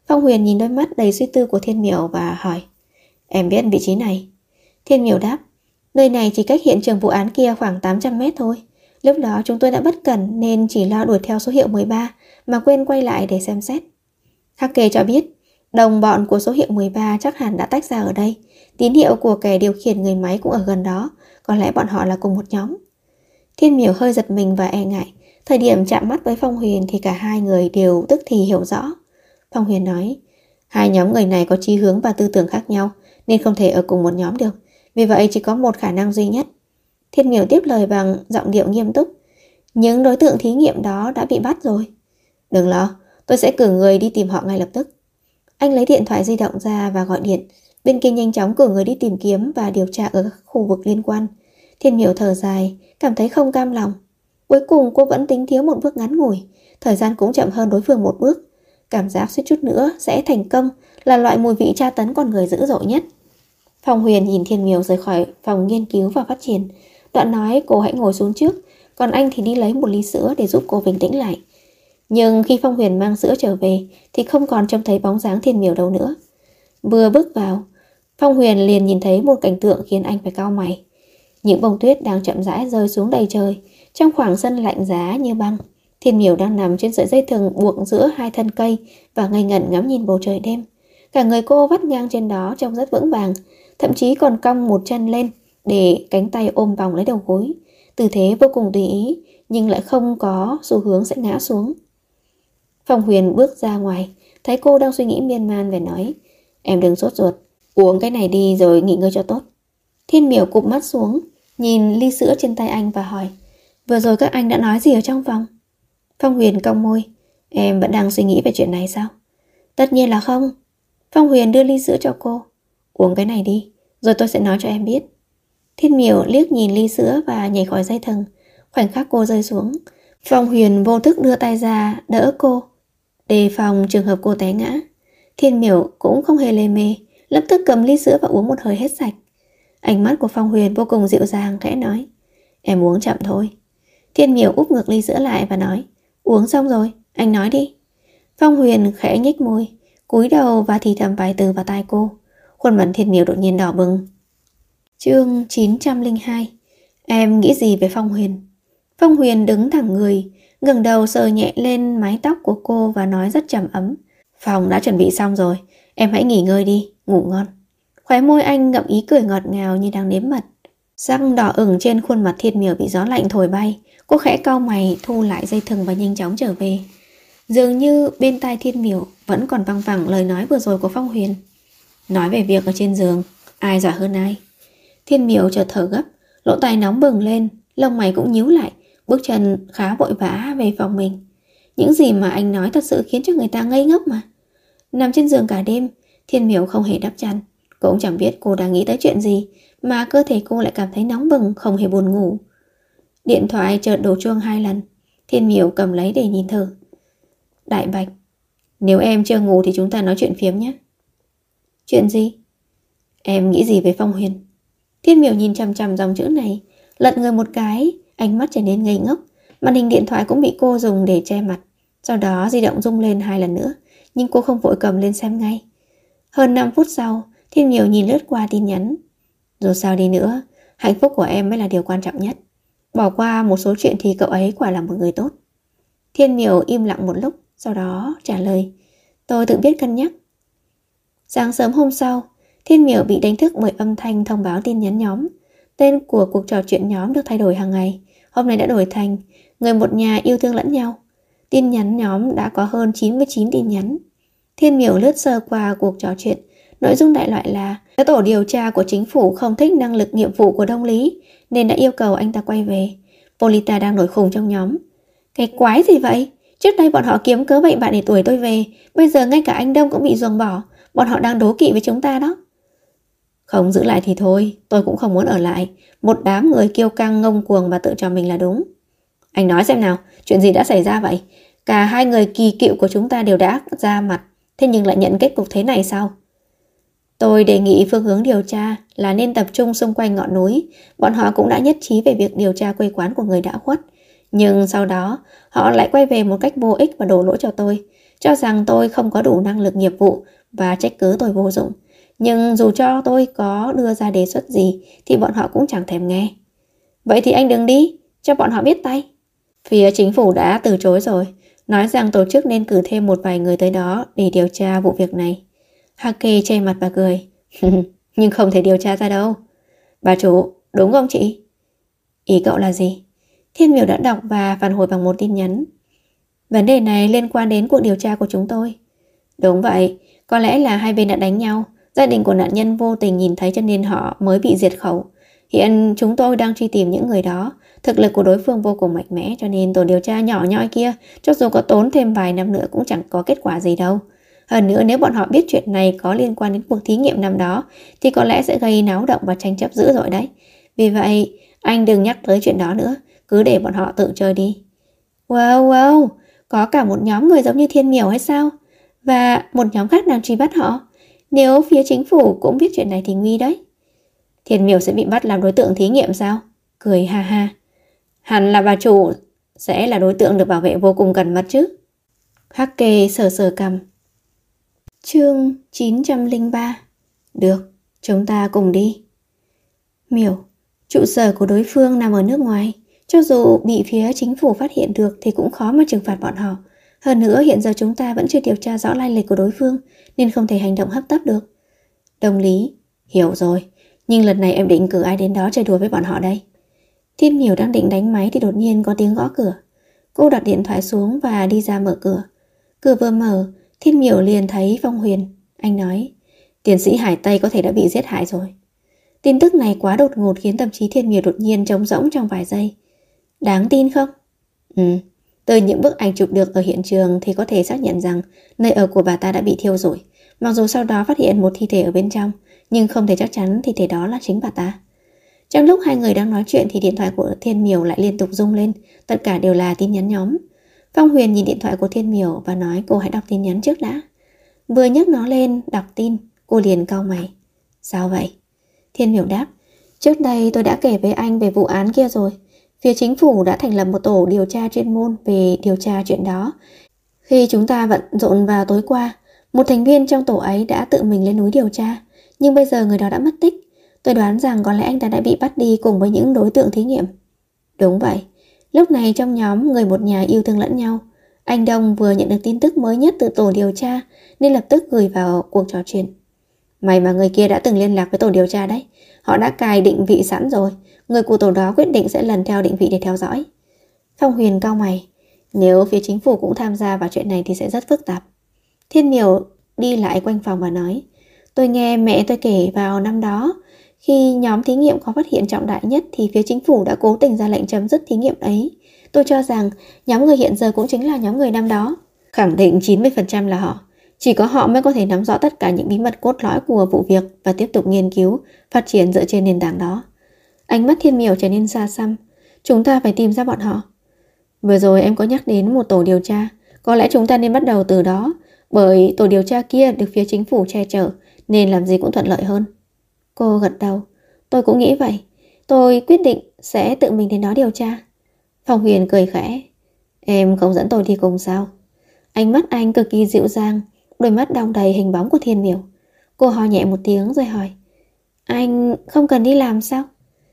Phong Huyền nhìn đôi mắt đầy suy tư của Thiên Miểu và hỏi, em biết vị trí này? Thiên Miểu đáp, nơi này chỉ cách hiện trường vụ án kia khoảng 800 mét thôi. Lúc đó chúng tôi đã bất cẩn nên chỉ lo đuổi theo số hiệu 13 mà quên quay lại để xem xét. Hắc Kê cho biết, đồng bọn của số hiệu 13 chắc hẳn đã tách ra ở đây. Tín hiệu của kẻ điều khiển người máy cũng ở gần đó, có lẽ bọn họ là cùng một nhóm. Thiên Miểu hơi giật mình và e ngại. Thời điểm chạm mắt với Phong Huyền thì cả hai người đều tức thì hiểu rõ. Phong Huyền nói, hai nhóm người này có chí hướng và tư tưởng khác nhau nên không thể ở cùng một nhóm được. Vì vậy chỉ có một khả năng duy nhất. Thiên Miểu tiếp lời bằng giọng điệu nghiêm túc, những đối tượng thí nghiệm đó đã bị bắt rồi. Đừng lo, tôi sẽ cử người đi tìm họ ngay lập tức. Anh lấy điện thoại di động ra và gọi điện. Bên kia nhanh chóng cử người đi tìm kiếm và điều tra ở các khu vực liên quan. Thiên Miểu thở dài, cảm thấy không cam lòng. Cuối cùng cô vẫn tính thiếu một bước ngắn ngủi, thời gian cũng chậm hơn đối phương một bước. Cảm giác suýt chút nữa sẽ thành công là loại mùi vị tra tấn con người dữ dội nhất. Phong Huyền nhìn Thiên Miểu rời khỏi phòng nghiên cứu và phát triển. Đoạn nói cô hãy ngồi xuống trước, còn anh thì đi lấy một ly sữa để giúp cô bình tĩnh lại. Nhưng khi Phong Huyền mang sữa trở về thì không còn trông thấy bóng dáng Thiên Miểu đâu nữa. Vừa bước vào, Phong Huyền liền nhìn thấy một cảnh tượng khiến anh phải cau mày. Những bông tuyết đang chậm rãi rơi xuống đầy trời. Trong khoảng sân lạnh giá như băng, Thiên Miểu đang nằm trên sợi dây thừng buộc giữa hai thân cây và ngây ngẩn ngắm nhìn bầu trời đêm. Cả người cô vắt ngang trên đó trông rất vững vàng, thậm chí còn cong một chân lên để cánh tay ôm vòng lấy đầu gối. Tư thế vô cùng tùy ý nhưng lại không có xu hướng sẽ ngã xuống. Phong Huyền bước ra ngoài, thấy cô đang suy nghĩ miên man về nói, em đừng sốt ruột, uống cái này đi rồi nghỉ ngơi cho tốt. Thiên Miểu cụp mắt xuống, nhìn ly sữa trên tay anh và hỏi, vừa rồi các anh đã nói gì ở trong phòng? Phong Huyền cong môi, em vẫn đang suy nghĩ về chuyện này sao? Tất nhiên là không. Phong Huyền đưa ly sữa cho cô, uống cái này đi, rồi tôi sẽ nói cho em biết. Thiên Miểu liếc nhìn ly sữa và nhảy khỏi dây thừng. Khoảnh khắc cô rơi xuống, Phong Huyền vô thức đưa tay ra đỡ cô, đề phòng trường hợp cô té ngã. Thiên Miểu cũng không hề lề mề, lập tức cầm ly sữa và uống một hơi hết sạch. Ánh mắt của Phong Huyền vô cùng dịu dàng, khẽ nói, em uống chậm thôi. Thiên Miểu úp ngược ly sữa lại và nói, uống xong rồi, anh nói đi. Phong Huyền khẽ nhếch môi, cúi đầu và thì thầm vài từ vào tai cô. Khuôn mặt Thiên Miểu đột nhiên đỏ bừng. Chương 902. Em nghĩ gì về Phong Huyền? Phong Huyền đứng thẳng người, ngẩng đầu sờ nhẹ lên mái tóc của cô và nói rất trầm ấm, phòng đã chuẩn bị xong rồi, em hãy nghỉ ngơi đi, ngủ ngon. Khóe môi anh ngậm ý cười ngọt ngào như đang nếm mật. Sắc đỏ ửng trên khuôn mặt Thiên Miểu bị gió lạnh thổi bay. Cô khẽ cau mày, thu lại dây thừng và nhanh chóng trở về. Dường như bên tai Thiên Miểu vẫn còn văng vẳng lời nói vừa rồi của Phong Huyền. Nói về việc ở trên giường, ai giỏi hơn ai? Thiên Miểu chợt thở gấp, lỗ tai nóng bừng lên, lông mày cũng nhíu lại, bước chân khá vội vã về phòng mình. Những gì mà anh nói thật sự khiến cho người ta ngây ngốc mà. Nằm trên giường cả đêm, Thiên Miểu không hề đắp chăn. Cũng chẳng biết cô đang nghĩ tới chuyện gì mà cơ thể cô lại cảm thấy nóng bừng, không hề buồn ngủ. Điện thoại chợt đổ chuông 2 lần. Thiên Miểu cầm lấy để nhìn thử. Đại Bạch, nếu em chưa ngủ thì chúng ta nói chuyện phiếm nhé. Chuyện gì? Em nghĩ gì về Phong Huyền? Thiên Miểu nhìn chằm chằm dòng chữ này, lật người một cái, ánh mắt trở nên ngây ngốc. Màn hình điện thoại cũng bị cô dùng để che mặt. Sau đó di động rung lên 2 lần nữa, nhưng cô không vội cầm lên xem ngay. Hơn 5 phút sau, Thiên Miểu nhìn lướt qua tin nhắn. Dù sao đi nữa, hạnh phúc của em mới là điều quan trọng nhất. Bỏ qua một số chuyện thì cậu ấy quả là một người tốt. Thiên Miểu im lặng một lúc, sau đó trả lời, tôi tự biết cân nhắc. Sáng sớm hôm sau, Thiên Miểu bị đánh thức bởi âm thanh thông báo tin nhắn nhóm. Tên của cuộc trò chuyện nhóm được thay đổi hàng ngày. Hôm nay đã đổi thành người một nhà yêu thương lẫn nhau. Tin nhắn nhóm đã có hơn 99 tin nhắn. Thiên Miểu lướt sơ qua cuộc trò chuyện. Nội dung đại loại là các tổ điều tra của chính phủ không thích năng lực nghiệp vụ của Đông Lý nên đã yêu cầu anh ta quay về. Polita đang nổi khùng trong nhóm. Cái quái gì vậy? Trước đây bọn họ kiếm cớ bậy bạn để đuổi tôi về, bây giờ ngay cả anh Đông cũng bị ruồng bỏ. Bọn họ đang đố kỵ với chúng ta đó. Không giữ lại thì thôi, tôi cũng không muốn ở lại. Một đám người kiêu căng ngông cuồng và tự cho mình là đúng. Anh nói xem nào, chuyện gì đã xảy ra vậy? Cả hai người kỳ cựu của chúng ta đều đã ra mặt, thế nhưng lại nhận kết cục thế này sao? Tôi đề nghị phương hướng điều tra là nên tập trung xung quanh ngọn núi. Bọn họ cũng đã nhất trí về việc điều tra quê quán của người đã khuất. Nhưng sau đó, họ lại quay về một cách vô ích và đổ lỗi cho tôi, cho rằng tôi không có đủ năng lực nghiệp vụ và trách cứ tôi vô dụng. Nhưng dù cho tôi có đưa ra đề xuất gì thì bọn họ cũng chẳng thèm nghe. Vậy thì anh đừng đi, cho bọn họ biết tay. Phía chính phủ đã từ chối rồi, nói rằng tổ chức nên cử thêm một vài người tới đó để điều tra vụ việc này. Hake che mặt và cười. Nhưng không thể điều tra ra đâu. Bà chủ, đúng không chị? Ý cậu là gì? Thiên Miểu đã đọc và phản hồi bằng một tin nhắn. Vấn đề này liên quan đến cuộc điều tra của chúng tôi. Đúng vậy, có lẽ là hai bên đã đánh nhau. Gia đình của nạn nhân vô tình nhìn thấy cho nên họ mới bị diệt khẩu. Hiện chúng tôi đang truy tìm những người đó. Thực lực của đối phương vô cùng mạnh mẽ, cho nên tổ điều tra nhỏ nhoi kia, cho dù có tốn thêm vài năm nữa cũng chẳng có kết quả gì đâu. Hơn nữa, nếu bọn họ biết chuyện này có liên quan đến cuộc thí nghiệm năm đó thì có lẽ sẽ gây náo động và tranh chấp dữ dội đấy. Vì vậy, anh đừng nhắc tới chuyện đó nữa, cứ để bọn họ tự chơi đi. Wow, có cả một nhóm người giống như Thiên Miểu hay sao? Và một nhóm khác đang truy bắt họ. Nếu phía chính phủ cũng biết chuyện này thì nguy đấy. Thiên Miểu sẽ bị bắt làm đối tượng thí nghiệm sao? Cười ha ha. Hẳn là bà chủ sẽ là đối tượng được bảo vệ vô cùng cẩn mật chứ. Hake sờ cằm. Chương 903. Được, chúng ta cùng đi. Miểu, trụ sở của đối phương nằm ở nước ngoài. Cho dù bị phía chính phủ phát hiện được thì cũng khó mà trừng phạt bọn họ. Hơn nữa hiện giờ chúng ta vẫn chưa điều tra rõ lai lịch của đối phương, nên không thể hành động hấp tấp được. Đồng lý, hiểu rồi. Nhưng lần này em định cử ai đến đó chơi đùa với bọn họ đây? Thiên Miểu đang định đánh máy thì đột nhiên có tiếng gõ cửa. Cô đặt điện thoại xuống và đi ra mở cửa. Cửa vừa mở, Thiên Miểu liền thấy Phong Huyền. Anh nói, tiến sĩ Hải Tây có thể đã bị giết hại rồi. Tin tức này quá đột ngột khiến tâm trí Thiên Miểu đột nhiên trống rỗng trong vài giây. Đáng tin không? Từ những bức ảnh chụp được ở hiện trường thì có thể xác nhận rằng nơi ở của bà ta đã bị thiêu rụi. Mặc dù sau đó phát hiện một thi thể ở bên trong, nhưng không thể chắc chắn thi thể đó là chính bà ta. Trong lúc hai người đang nói chuyện thì điện thoại của Thiên Miểu lại liên tục rung lên. Tất cả đều là tin nhắn nhóm. Phong Huyền nhìn điện thoại của Thiên Miểu và nói cô hãy đọc tin nhắn trước đã. Vừa nhấc nó lên đọc tin, cô liền cau mày. Sao vậy? Thiên Miểu đáp, trước đây tôi đã kể với anh về vụ án kia rồi. Phía chính phủ đã thành lập một tổ điều tra chuyên môn về điều tra chuyện đó. Khi chúng ta bận rộn vào tối qua, một thành viên trong tổ ấy đã tự mình lên núi điều tra. Nhưng bây giờ người đó đã mất tích. Tôi đoán rằng có lẽ anh ta đã bị bắt đi cùng với những đối tượng thí nghiệm. Đúng vậy. Lúc này trong nhóm người một nhà yêu thương lẫn nhau. Anh Đông vừa nhận được tin tức mới nhất từ tổ điều tra nên lập tức gửi vào cuộc trò chuyện. May mà người kia đã từng liên lạc với tổ điều tra đấy. Họ đã cài định vị sẵn rồi. Người của tổ đó quyết định sẽ lần theo định vị để theo dõi. Phong Huyền cau mày. Nếu phía chính phủ cũng tham gia vào chuyện này thì sẽ rất phức tạp. Thiên Miểu đi lại quanh phòng và nói, tôi nghe mẹ tôi kể vào năm đó, khi nhóm thí nghiệm có phát hiện trọng đại nhất thì phía chính phủ đã cố tình ra lệnh chấm dứt thí nghiệm ấy. Tôi cho rằng nhóm người hiện giờ cũng chính là nhóm người năm đó. Khẳng định 90% là họ. Chỉ có họ mới có thể nắm rõ tất cả những bí mật cốt lõi của vụ việc và tiếp tục nghiên cứu, phát triển dựa trên nền tảng đó. Ánh mắt Thiên Miểu trở nên xa xăm. Chúng ta phải tìm ra bọn họ. Vừa rồi em có nhắc đến một tổ điều tra. Có lẽ chúng ta nên bắt đầu từ đó, bởi tổ điều tra kia được phía chính phủ che chở nên làm gì cũng thuận lợi hơn. Cô gật đầu. Tôi cũng nghĩ vậy. Tôi quyết định sẽ tự mình đến đó điều tra. Phong Huyền cười khẽ. Em không dẫn tôi đi cùng sao? Ánh mắt anh cực kỳ dịu dàng, đôi mắt đong đầy hình bóng của Thiên Miểu. Cô ho nhẹ một tiếng rồi hỏi, anh không cần đi làm sao?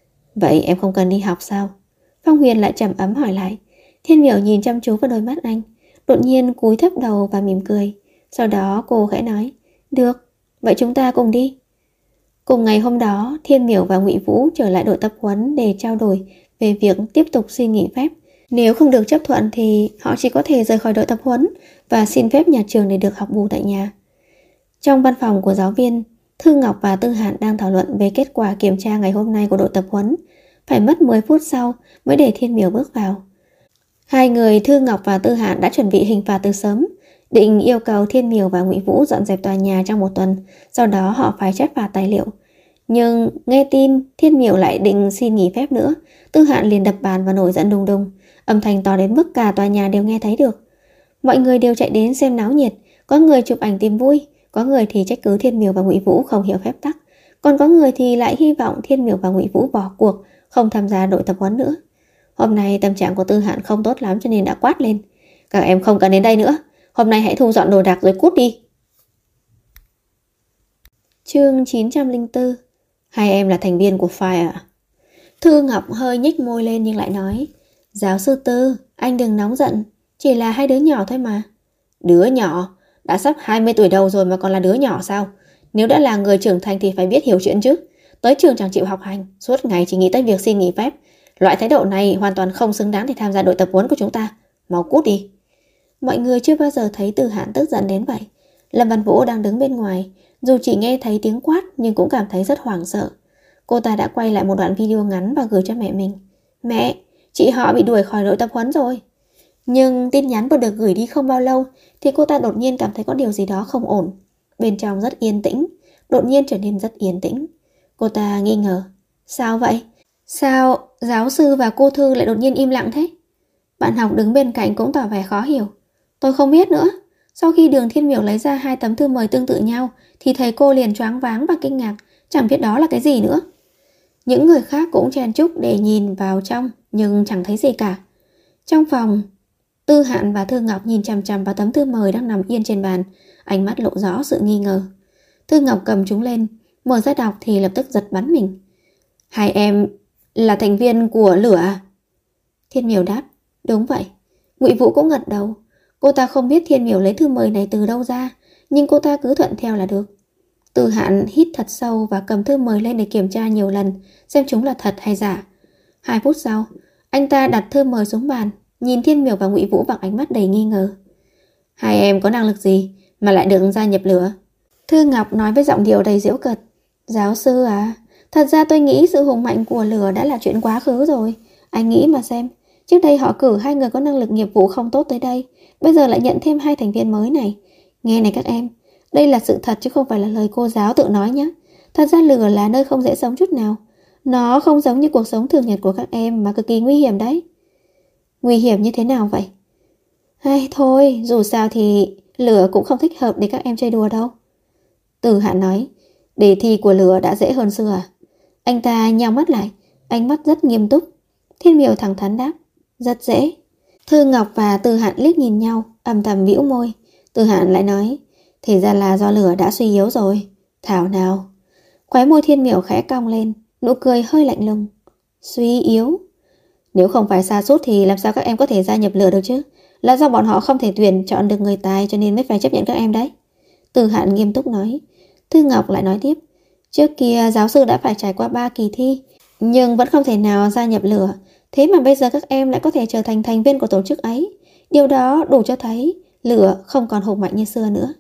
Vậy em không cần đi học sao? Phong Huyền lại trầm ấm hỏi lại. Thiên Miểu nhìn chăm chú vào đôi mắt anh, đột nhiên cúi thấp đầu và mỉm cười. Sau đó cô khẽ nói, được, vậy chúng ta cùng đi. Cùng ngày hôm đó, Thiên Miểu và Ngụy Vũ trở lại đội tập huấn để trao đổi về việc tiếp tục xin nghỉ phép. Nếu không được chấp thuận thì họ chỉ có thể rời khỏi đội tập huấn và xin phép nhà trường để được học bù tại nhà. Trong văn phòng của giáo viên, Thư Ngọc và Tư Hạn đang thảo luận về kết quả kiểm tra ngày hôm nay của đội tập huấn. Phải mất 10 phút sau mới để Thiên Miểu bước vào. Hai người Thư Ngọc và Tư Hạn đã chuẩn bị hình phạt từ sớm, định yêu cầu Thiên Miểu và Ngụy Vũ dọn dẹp tòa nhà trong một tuần, sau đó họ phải chép phạt tài liệu. Nhưng nghe tin Thiên Miểu lại định xin nghỉ phép nữa, Tư Hạn liền đập bàn và nổi giận đùng đùng, âm thanh to đến mức cả tòa nhà đều nghe thấy được. Mọi người đều chạy đến xem náo nhiệt, có người chụp ảnh tìm vui, có người thì trách cứ Thiên Miểu và Ngụy Vũ không hiểu phép tắc, còn có người thì lại hy vọng Thiên Miểu và Ngụy Vũ bỏ cuộc, không tham gia đội tập huấn nữa. Hôm nay tâm trạng của Tư Hạn không tốt lắm cho nên đã quát lên. Các em không cần đến đây nữa. Hôm nay hãy thu dọn đồ đạc rồi cút đi. Chương 904. Hai em là thành viên của Fire à? Thư Ngọc hơi nhếch môi lên nhưng lại nói, giáo sư Tư, anh đừng nóng giận, chỉ là hai đứa nhỏ thôi mà. Đứa nhỏ? Đã sắp 20 tuổi đầu rồi mà còn là đứa nhỏ sao? Nếu đã là người trưởng thành thì phải biết hiểu chuyện chứ. Tới trường chẳng chịu học hành, suốt ngày chỉ nghĩ tới việc xin nghỉ phép. Loại thái độ này hoàn toàn không xứng đáng để tham gia đội tập huấn của chúng ta. Mau cút đi. Mọi người chưa bao giờ thấy Tư Hạn tức giận đến vậy. Lâm Văn Vũ đang đứng bên ngoài, dù chỉ nghe thấy tiếng quát nhưng cũng cảm thấy rất hoảng sợ. Cô ta đã quay lại một đoạn video ngắn và gửi cho mẹ mình. Mẹ, chị họ bị đuổi khỏi đội tập huấn rồi. Nhưng tin nhắn vừa được gửi đi không bao lâu thì cô ta đột nhiên cảm thấy có điều gì đó không ổn. Bên trong rất yên tĩnh, đột nhiên trở nên rất yên tĩnh. Cô ta nghi ngờ. Sao vậy? Sao giáo sư và cô Thư lại đột nhiên im lặng thế? Bạn học đứng bên cạnh cũng tỏ vẻ khó hiểu. Tôi không biết nữa. Sau khi Đường Thiên Miểu lấy ra 2 tấm thư mời tương tự nhau thì thầy cô liền choáng váng và kinh ngạc, chẳng biết đó là cái gì nữa. Những người khác cũng chen chúc để nhìn vào trong nhưng chẳng thấy gì cả. Trong phòng, Tư Hạn và Thư Ngọc nhìn chằm chằm vào tấm thư mời đang nằm yên trên bàn, ánh mắt lộ rõ sự nghi ngờ. Thư Ngọc cầm chúng lên, mở ra đọc thì lập tức giật bắn mình. Hai em là thành viên của Lửa à? Thiên Miểu đáp, đúng vậy. Ngụy Vũ cũng gật đầu. Cô ta không biết Thiên Miểu lấy thư mời này từ đâu ra, nhưng cô ta cứ thuận theo là được. Tư Hạn hít thật sâu và cầm thư mời lên để kiểm tra nhiều lần, xem chúng là thật hay giả. 2 phút sau, anh ta đặt thư mời xuống bàn, nhìn Thiên Miểu và Ngụy Vũ bằng ánh mắt đầy nghi ngờ. Hai em có năng lực gì mà lại được gia nhập Lửa? Thư Ngọc nói với giọng điệu đầy giễu cợt. Giáo sư à, thật ra tôi nghĩ sự hùng mạnh của Lửa đã là chuyện quá khứ rồi. Anh nghĩ mà xem, trước đây họ cử 2 người có năng lực nghiệp vụ không tốt tới đây, bây giờ lại nhận thêm 2 thành viên mới này. Nghe này các em, đây là sự thật chứ không phải là lời cô giáo tự nói nhé. Thật ra Lửa là nơi không dễ sống chút nào. Nó không giống như cuộc sống thường nhật của các em mà cực kỳ nguy hiểm đấy. Nguy hiểm như thế nào vậy? Hay thôi, dù sao thì Lửa cũng không thích hợp để các em chơi đùa đâu. Từ Hạn nói, đề thi của Lửa đã dễ hơn xưa à? Anh ta nhào mắt lại, ánh mắt rất nghiêm túc. Thiên Miểu thẳng thắn đáp, rất dễ. Thư Ngọc và Từ Hạn liếc nhìn nhau, âm thầm bĩu môi. Từ Hạn lại nói, thì ra là do Lửa đã suy yếu rồi. Thảo nào. Khóe môi Thiên Miểu khẽ cong lên, nụ cười hơi lạnh lùng. Suy yếu? Nếu không phải sa sút thì làm sao các em có thể gia nhập Lửa được chứ? Là do bọn họ không thể tuyển chọn được người tài cho nên mới phải chấp nhận các em đấy. Từ Hạn nghiêm túc nói. Thư Ngọc lại nói tiếp, trước kia giáo sư đã phải trải qua 3 kỳ thi, nhưng vẫn không thể nào gia nhập Lửa. Thế mà bây giờ các em lại có thể trở thành thành viên của tổ chức ấy. Điều đó đủ cho thấy Lửa không còn hùng mạnh như xưa nữa.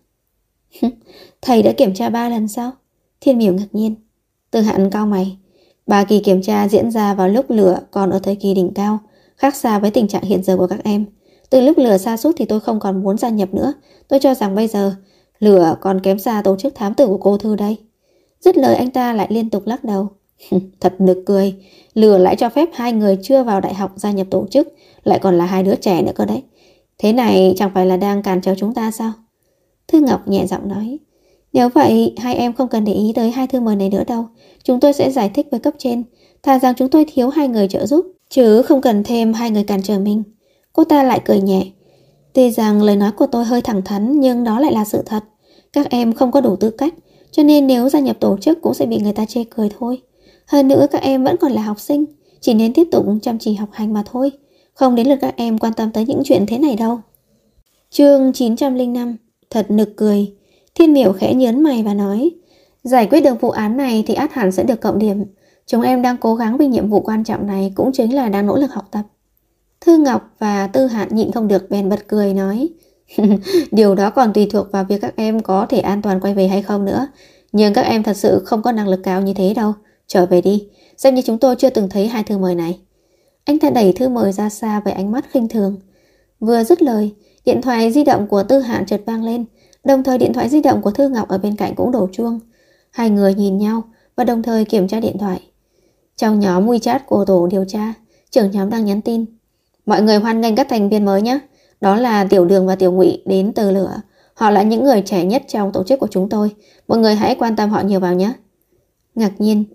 Thầy đã kiểm tra 3 lần sao? Thiên Miểu ngạc nhiên. Từ Hạn cau mày. 3 kỳ kiểm tra diễn ra vào lúc Lửa còn ở thời kỳ đỉnh cao, khác xa với tình trạng hiện giờ của các em. Từ lúc Lửa sa sút thì tôi không còn muốn gia nhập nữa. Tôi cho rằng bây giờ Lửa còn kém xa tổ chức thám tử của cô Thư đây. Dứt lời anh ta lại liên tục lắc đầu. Thật nực cười. Lửa lại cho phép 2 người chưa vào đại học gia nhập tổ chức, lại còn là 2 đứa trẻ nữa cơ đấy. Thế này chẳng phải là đang cản trở chúng ta sao? Thư Ngọc nhẹ giọng nói, nếu vậy hai em không cần để ý tới 2 thư mời này nữa đâu. Chúng tôi sẽ giải thích với cấp trên, thà rằng chúng tôi thiếu 2 người trợ giúp, chứ không cần thêm 2 người cản trở mình. Cô ta lại cười nhẹ. Tuy rằng lời nói của tôi hơi thẳng thắn, nhưng đó lại là sự thật. Các em không có đủ tư cách, cho nên nếu gia nhập tổ chức cũng sẽ bị người ta chê cười thôi. Hơn nữa các em vẫn còn là học sinh, chỉ nên tiếp tục chăm chỉ học hành mà thôi. Không đến lượt các em quan tâm tới những chuyện thế này đâu. Chương 905. Thật nực cười. Thiên Miểu khẽ nhớn mày và nói, giải quyết được vụ án này thì ắt hẳn sẽ được cộng điểm. Chúng em đang cố gắng vì nhiệm vụ quan trọng này, cũng chính là đang nỗ lực học tập. Thư Ngọc và Tư Hạn nhịn không được bèn bật cười nói, điều đó còn tùy thuộc vào việc các em có thể an toàn quay về hay không nữa. Nhưng các em thật sự không có năng lực cao như thế đâu. Trở về đi, xem như chúng tôi chưa từng thấy 2 thư mời này. Anh ta đẩy thư mời ra xa với ánh mắt khinh thường. Vừa dứt lời, điện thoại di động của Tư Hạn chợt vang lên, đồng thời điện thoại di động của Thư Ngọc ở bên cạnh cũng đổ chuông. 2 người nhìn nhau và đồng thời kiểm tra điện thoại. Trong nhóm WeChat của tổ điều tra, trưởng nhóm đang nhắn tin, mọi người hoan nghênh các thành viên mới nhé. Đó là Tiểu Đường và Tiểu Ngụy đến từ Lửa. Họ là những người trẻ nhất trong tổ chức của chúng tôi. Mọi người hãy quan tâm họ nhiều vào nhé. Ngạc nhiên,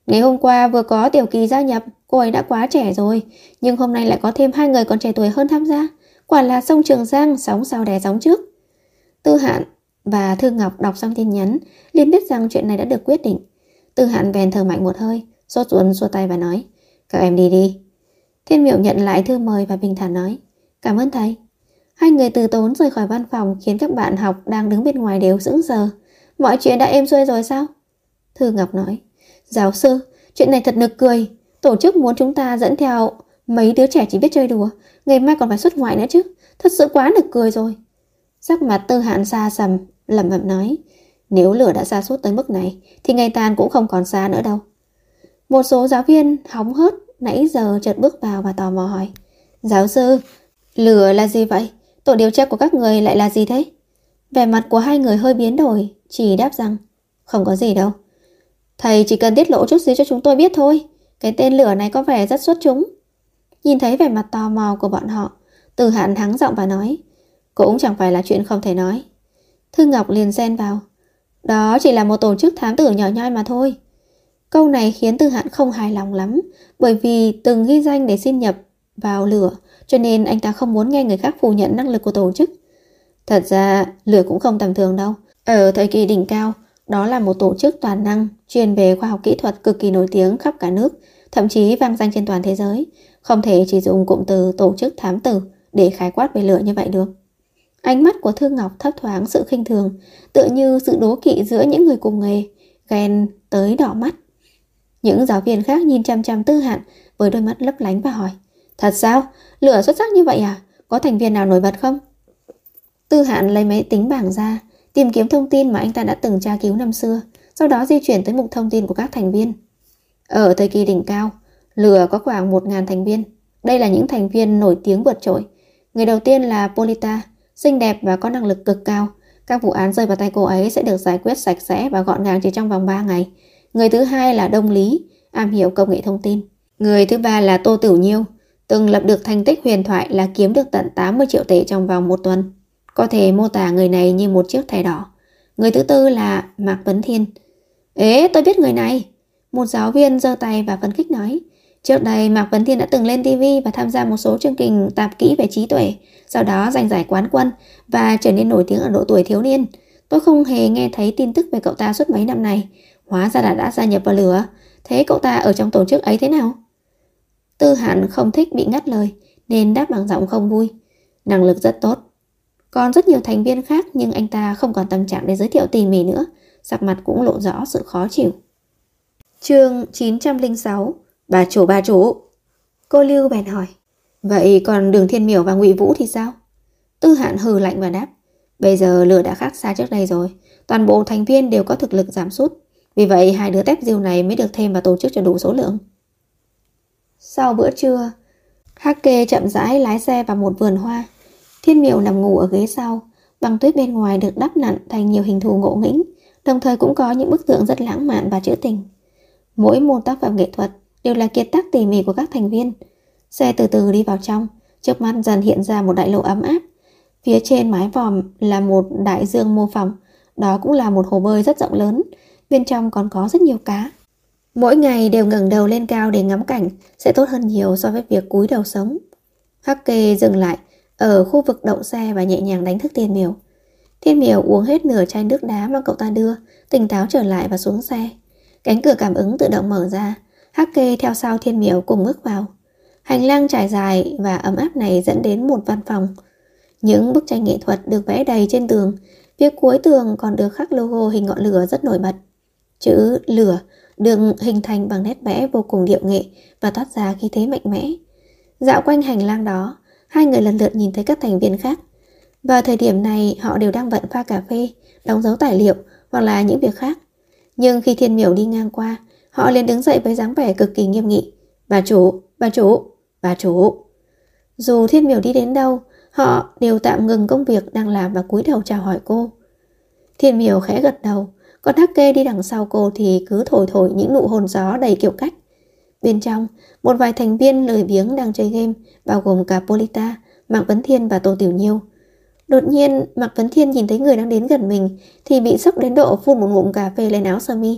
Ngày hôm qua vừa có Tiểu Kỳ gia nhập, cô ấy đã quá trẻ rồi, nhưng hôm nay lại có thêm 2 người còn trẻ tuổi hơn tham gia. Quả là sông Trường Giang sóng sau đè sóng trước. Tư Hạn và Thư Ngọc đọc xong tin nhắn, liền biết rằng chuyện này đã được quyết định. Tư Hạn bèn thở mạnh một hơi, sốt ruột xua tay và nói, các em đi đi. Thiên Miểu nhận lại thư mời và bình thản nói, cảm ơn thầy. Hai người từ tốn rời khỏi văn phòng khiến các bạn học đang đứng bên ngoài đều sững sờ. Mọi chuyện đã êm xuôi rồi sao? Thư Ngọc nói, giáo sư, chuyện này thật nực cười. Tổ chức muốn chúng ta dẫn theo mấy đứa trẻ chỉ biết chơi đùa, ngày mai còn phải xuất ngoại nữa chứ. Thật sự quá nực cười rồi. Sắc mặt Tư Hạn xa sầm, lẩm bẩm nói, nếu lửa đã sa sút tới mức này thì ngày tàn cũng không còn xa nữa đâu. Một số giáo viên hóng hớt nãy giờ chợt bước vào và tò mò hỏi, giáo sư, lửa là gì vậy? Tổ điều tra của các người lại là gì thế? Vẻ mặt của hai người hơi biến đổi, chỉ đáp rằng, không có gì đâu. Thầy chỉ cần tiết lộ chút gì cho chúng tôi biết thôi. Cái tên lửa này có vẻ rất xuất chúng. Nhìn thấy vẻ mặt tò mò của bọn họ, Từ Hạn hắng giọng và nói, cũng chẳng phải là chuyện không thể nói. Thư Ngọc liền xen vào, đó chỉ là một tổ chức thám tử nhỏ nhoi mà thôi. Câu này khiến Tư Hạn không hài lòng lắm, bởi vì từng ghi danh để xin nhập vào lửa, cho nên anh ta không muốn nghe người khác phủ nhận năng lực của tổ chức. Thật ra, lửa cũng không tầm thường đâu. Ở thời kỳ đỉnh cao, đó là một tổ chức toàn năng, chuyên về khoa học kỹ thuật cực kỳ nổi tiếng khắp cả nước, thậm chí vang danh trên toàn thế giới. Không thể chỉ dùng cụm từ tổ chức thám tử để khái quát về lửa như vậy được. Ánh mắt của Thư Ngọc thấp thoáng sự khinh thường, tựa như sự đố kỵ giữa những người cùng nghề, ghen tới đỏ mắt. Những giáo viên khác nhìn chăm chăm Tư Hạn với đôi mắt lấp lánh và hỏi, thật sao? Lửa xuất sắc như vậy à? Có thành viên nào nổi bật không? Tư Hạn lấy máy tính bảng ra, tìm kiếm thông tin mà anh ta đã từng tra cứu năm xưa, sau đó di chuyển tới mục thông tin của các thành viên. Ở thời kỳ đỉnh cao, lửa có khoảng 1.000 thành viên. Đây là những thành viên nổi tiếng vượt trội. Người đầu tiên là Polita, xinh đẹp và có năng lực cực cao. Các vụ án rơi vào tay cô ấy sẽ được giải quyết sạch sẽ và gọn gàng chỉ trong vòng 3 ngày. Người thứ hai là Đông Lý, am hiểu công nghệ thông tin. Người thứ ba là Tô Tử Nhiêu, từng lập được thành tích huyền thoại là kiếm được tận 80 triệu tệ trong vòng 1 tuần. Có thể mô tả người này như một chiếc thẻ đỏ. Người thứ tư là Mạc Vấn Thiên. Ế, tôi biết người này. Một giáo viên giơ tay và phấn khích nói, trước đây Mạc Vấn Thiên đã từng lên TV và tham gia một số chương trình tạp kỹ về trí tuệ, sau đó giành giải quán quân và trở nên nổi tiếng ở độ tuổi thiếu niên. Tôi không hề nghe thấy tin tức về cậu ta suốt mấy năm này. Hóa ra là đã gia nhập vào lửa. Thế cậu ta ở trong tổ chức ấy thế nào? Tư Hạn không thích bị ngắt lời nên đáp bằng giọng không vui. Năng lực rất tốt. Còn rất nhiều thành viên khác, nhưng anh ta không còn tâm trạng để giới thiệu tỉ mỉ nữa, sắc mặt cũng lộ rõ sự khó chịu. Chương 906. Bà chủ. Cô Lưu bèn hỏi, vậy còn Đường Thiên Miểu và Ngụy Vũ thì sao? Tư Hạn hừ lạnh và đáp, bây giờ lửa đã khác xa trước đây rồi, toàn bộ thành viên đều có thực lực giảm sút, vì vậy hai đứa tép diêu này mới được thêm vào tổ chức cho đủ số lượng. Sau bữa trưa, Hắc Kê chậm rãi lái xe vào một vườn hoa. Thiên Miểu nằm ngủ ở ghế sau, băng tuyết bên ngoài được đắp nặn thành nhiều hình thù ngộ nghĩnh, đồng thời cũng có những bức tượng rất lãng mạn và trữ tình. Mỗi một tác phẩm nghệ thuật đều là kiệt tác tỉ mỉ của các thành viên. Xe từ từ đi vào trong, trước mắt dần hiện ra một đại lộ ấm áp. Phía trên mái vòm là một đại dương mô phỏng, đó cũng là một hồ bơi rất rộng lớn, bên trong còn có rất nhiều cá. Mỗi ngày đều ngẩng đầu lên cao để ngắm cảnh sẽ tốt hơn nhiều so với việc cúi đầu sống. Hắc Kê dừng lại ở khu vực đậu xe và nhẹ nhàng đánh thức Thiên Miểu. Thiên Miểu uống hết nửa chai nước đá mà cậu ta đưa, tỉnh táo trở lại và xuống xe. Cánh cửa cảm ứng tự động mở ra, Hắc Kê theo sau Thiên Miểu cùng bước vào. Hành lang trải dài và ấm áp này dẫn đến một văn phòng. Những bức tranh nghệ thuật được vẽ đầy trên tường, phía cuối tường còn được khắc logo hình ngọn lửa rất nổi bật. Chữ lửa được hình thành bằng nét vẽ vô cùng điệu nghệ và toát ra khí thế mạnh mẽ. Dạo quanh hành lang đó, hai người lần lượt nhìn thấy các thành viên khác. Vào thời điểm này họ đều đang bận pha cà phê, đóng dấu tài liệu hoặc là những việc khác. Nhưng khi Thiên Miểu đi ngang qua, họ liền đứng dậy với dáng vẻ cực kỳ nghiêm nghị. Bà chủ. Dù Thiên Miểu đi đến đâu, họ đều tạm ngừng công việc đang làm và cúi đầu chào hỏi cô. Thiên Miểu khẽ gật đầu, còn Hắc Kê đi đằng sau cô thì cứ thổi những nụ hôn gió đầy kiểu cách. Bên trong, một vài thành viên lười biếng đang chơi game, bao gồm cả Polita, Mạc Vấn Thiên và Tô Tiểu Nhiêu. Đột nhiên, Mạc Vấn Thiên nhìn thấy người đang đến gần mình thì bị sốc đến độ phun một ngụm cà phê lên áo sơ mi.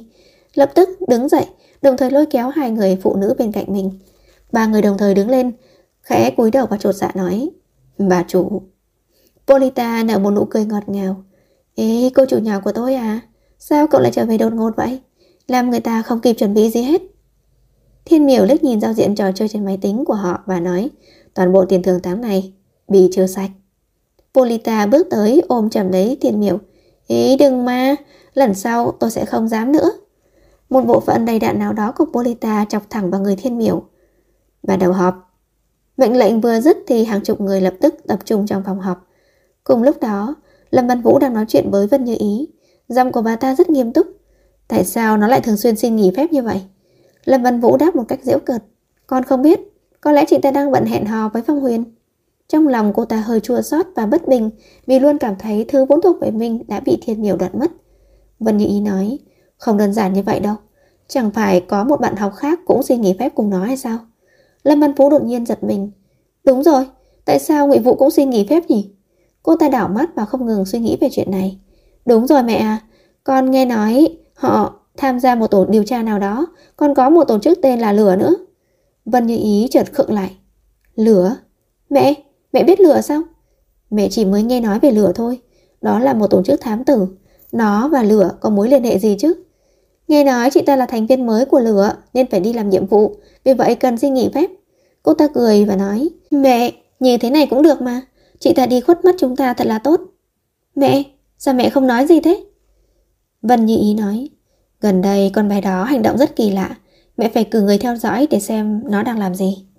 lập tức đứng dậy, đồng thời lôi kéo hai người phụ nữ bên cạnh mình. Ba người đồng thời đứng lên, khẽ cúi đầu và chột dạ nói: "Bà chủ." Polita nở một nụ cười ngọt ngào. "Ê, cô chủ nhỏ của tôi à, sao cậu lại trở về đột ngột vậy? Làm người ta không kịp chuẩn bị gì hết." Thiên Miểu liếc nhìn giao diện trò chơi trên máy tính của họ và nói: "Toàn bộ tiền thưởng tháng này bị trừ sạch." Polita bước tới ôm chầm lấy Thiên Miểu. "Ý đừng mà, lần sau tôi sẽ không dám nữa." Một bộ phận đầy đặn nào đó của Polita chọc thẳng vào người Thiên Miểu. "Bắt đầu họp." Mệnh lệnh vừa dứt thì hàng chục người lập tức tập trung trong phòng họp. Cùng lúc đó, Lâm Văn Vũ đang nói chuyện với Vân Như Ý. Giọng của bà ta rất nghiêm túc. Tại sao nó lại thường xuyên xin nghỉ phép như vậy? Lâm Văn Vũ đáp một cách giễu cợt: "Con không biết, có lẽ chị ta đang bận hẹn hò với Phong Huyền." Trong lòng cô ta hơi chua xót và bất bình vì luôn cảm thấy thứ vốn thuộc về mình đã bị Thiên Miểu đoạt mất. Vân Như Ý nói: "Không đơn giản như vậy đâu. Chẳng phải có một bạn học khác cũng xin nghỉ phép cùng nó hay sao?" Lâm Văn Vũ đột nhiên giật mình. Đúng rồi, tại sao Ngụy Vũ cũng xin nghỉ phép nhỉ? Cô ta đảo mắt và không ngừng suy nghĩ về chuyện này. Đúng rồi mẹ à, con nghe nói họ tham gia một tổ điều tra nào đó, còn có một tổ chức tên là Lửa nữa. Vân Như Ý chợt khựng lại. Lửa? Mẹ biết Lửa sao? Mẹ chỉ mới nghe nói về Lửa thôi. Đó là một tổ chức thám tử. Nó và Lửa có mối liên hệ gì chứ? Nghe nói chị ta là thành viên mới của Lửa nên phải đi làm nhiệm vụ, vì vậy cần xin nghỉ phép. Cô ta cười và nói: Mẹ, như thế này cũng được mà. Chị ta đi khuất mắt chúng ta thật là tốt. Mẹ, sao mẹ không nói gì thế? Vân Như Ý nói: Gần đây con bé đó hành động rất kỳ lạ. Mẹ phải cử người theo dõi để xem nó đang làm gì.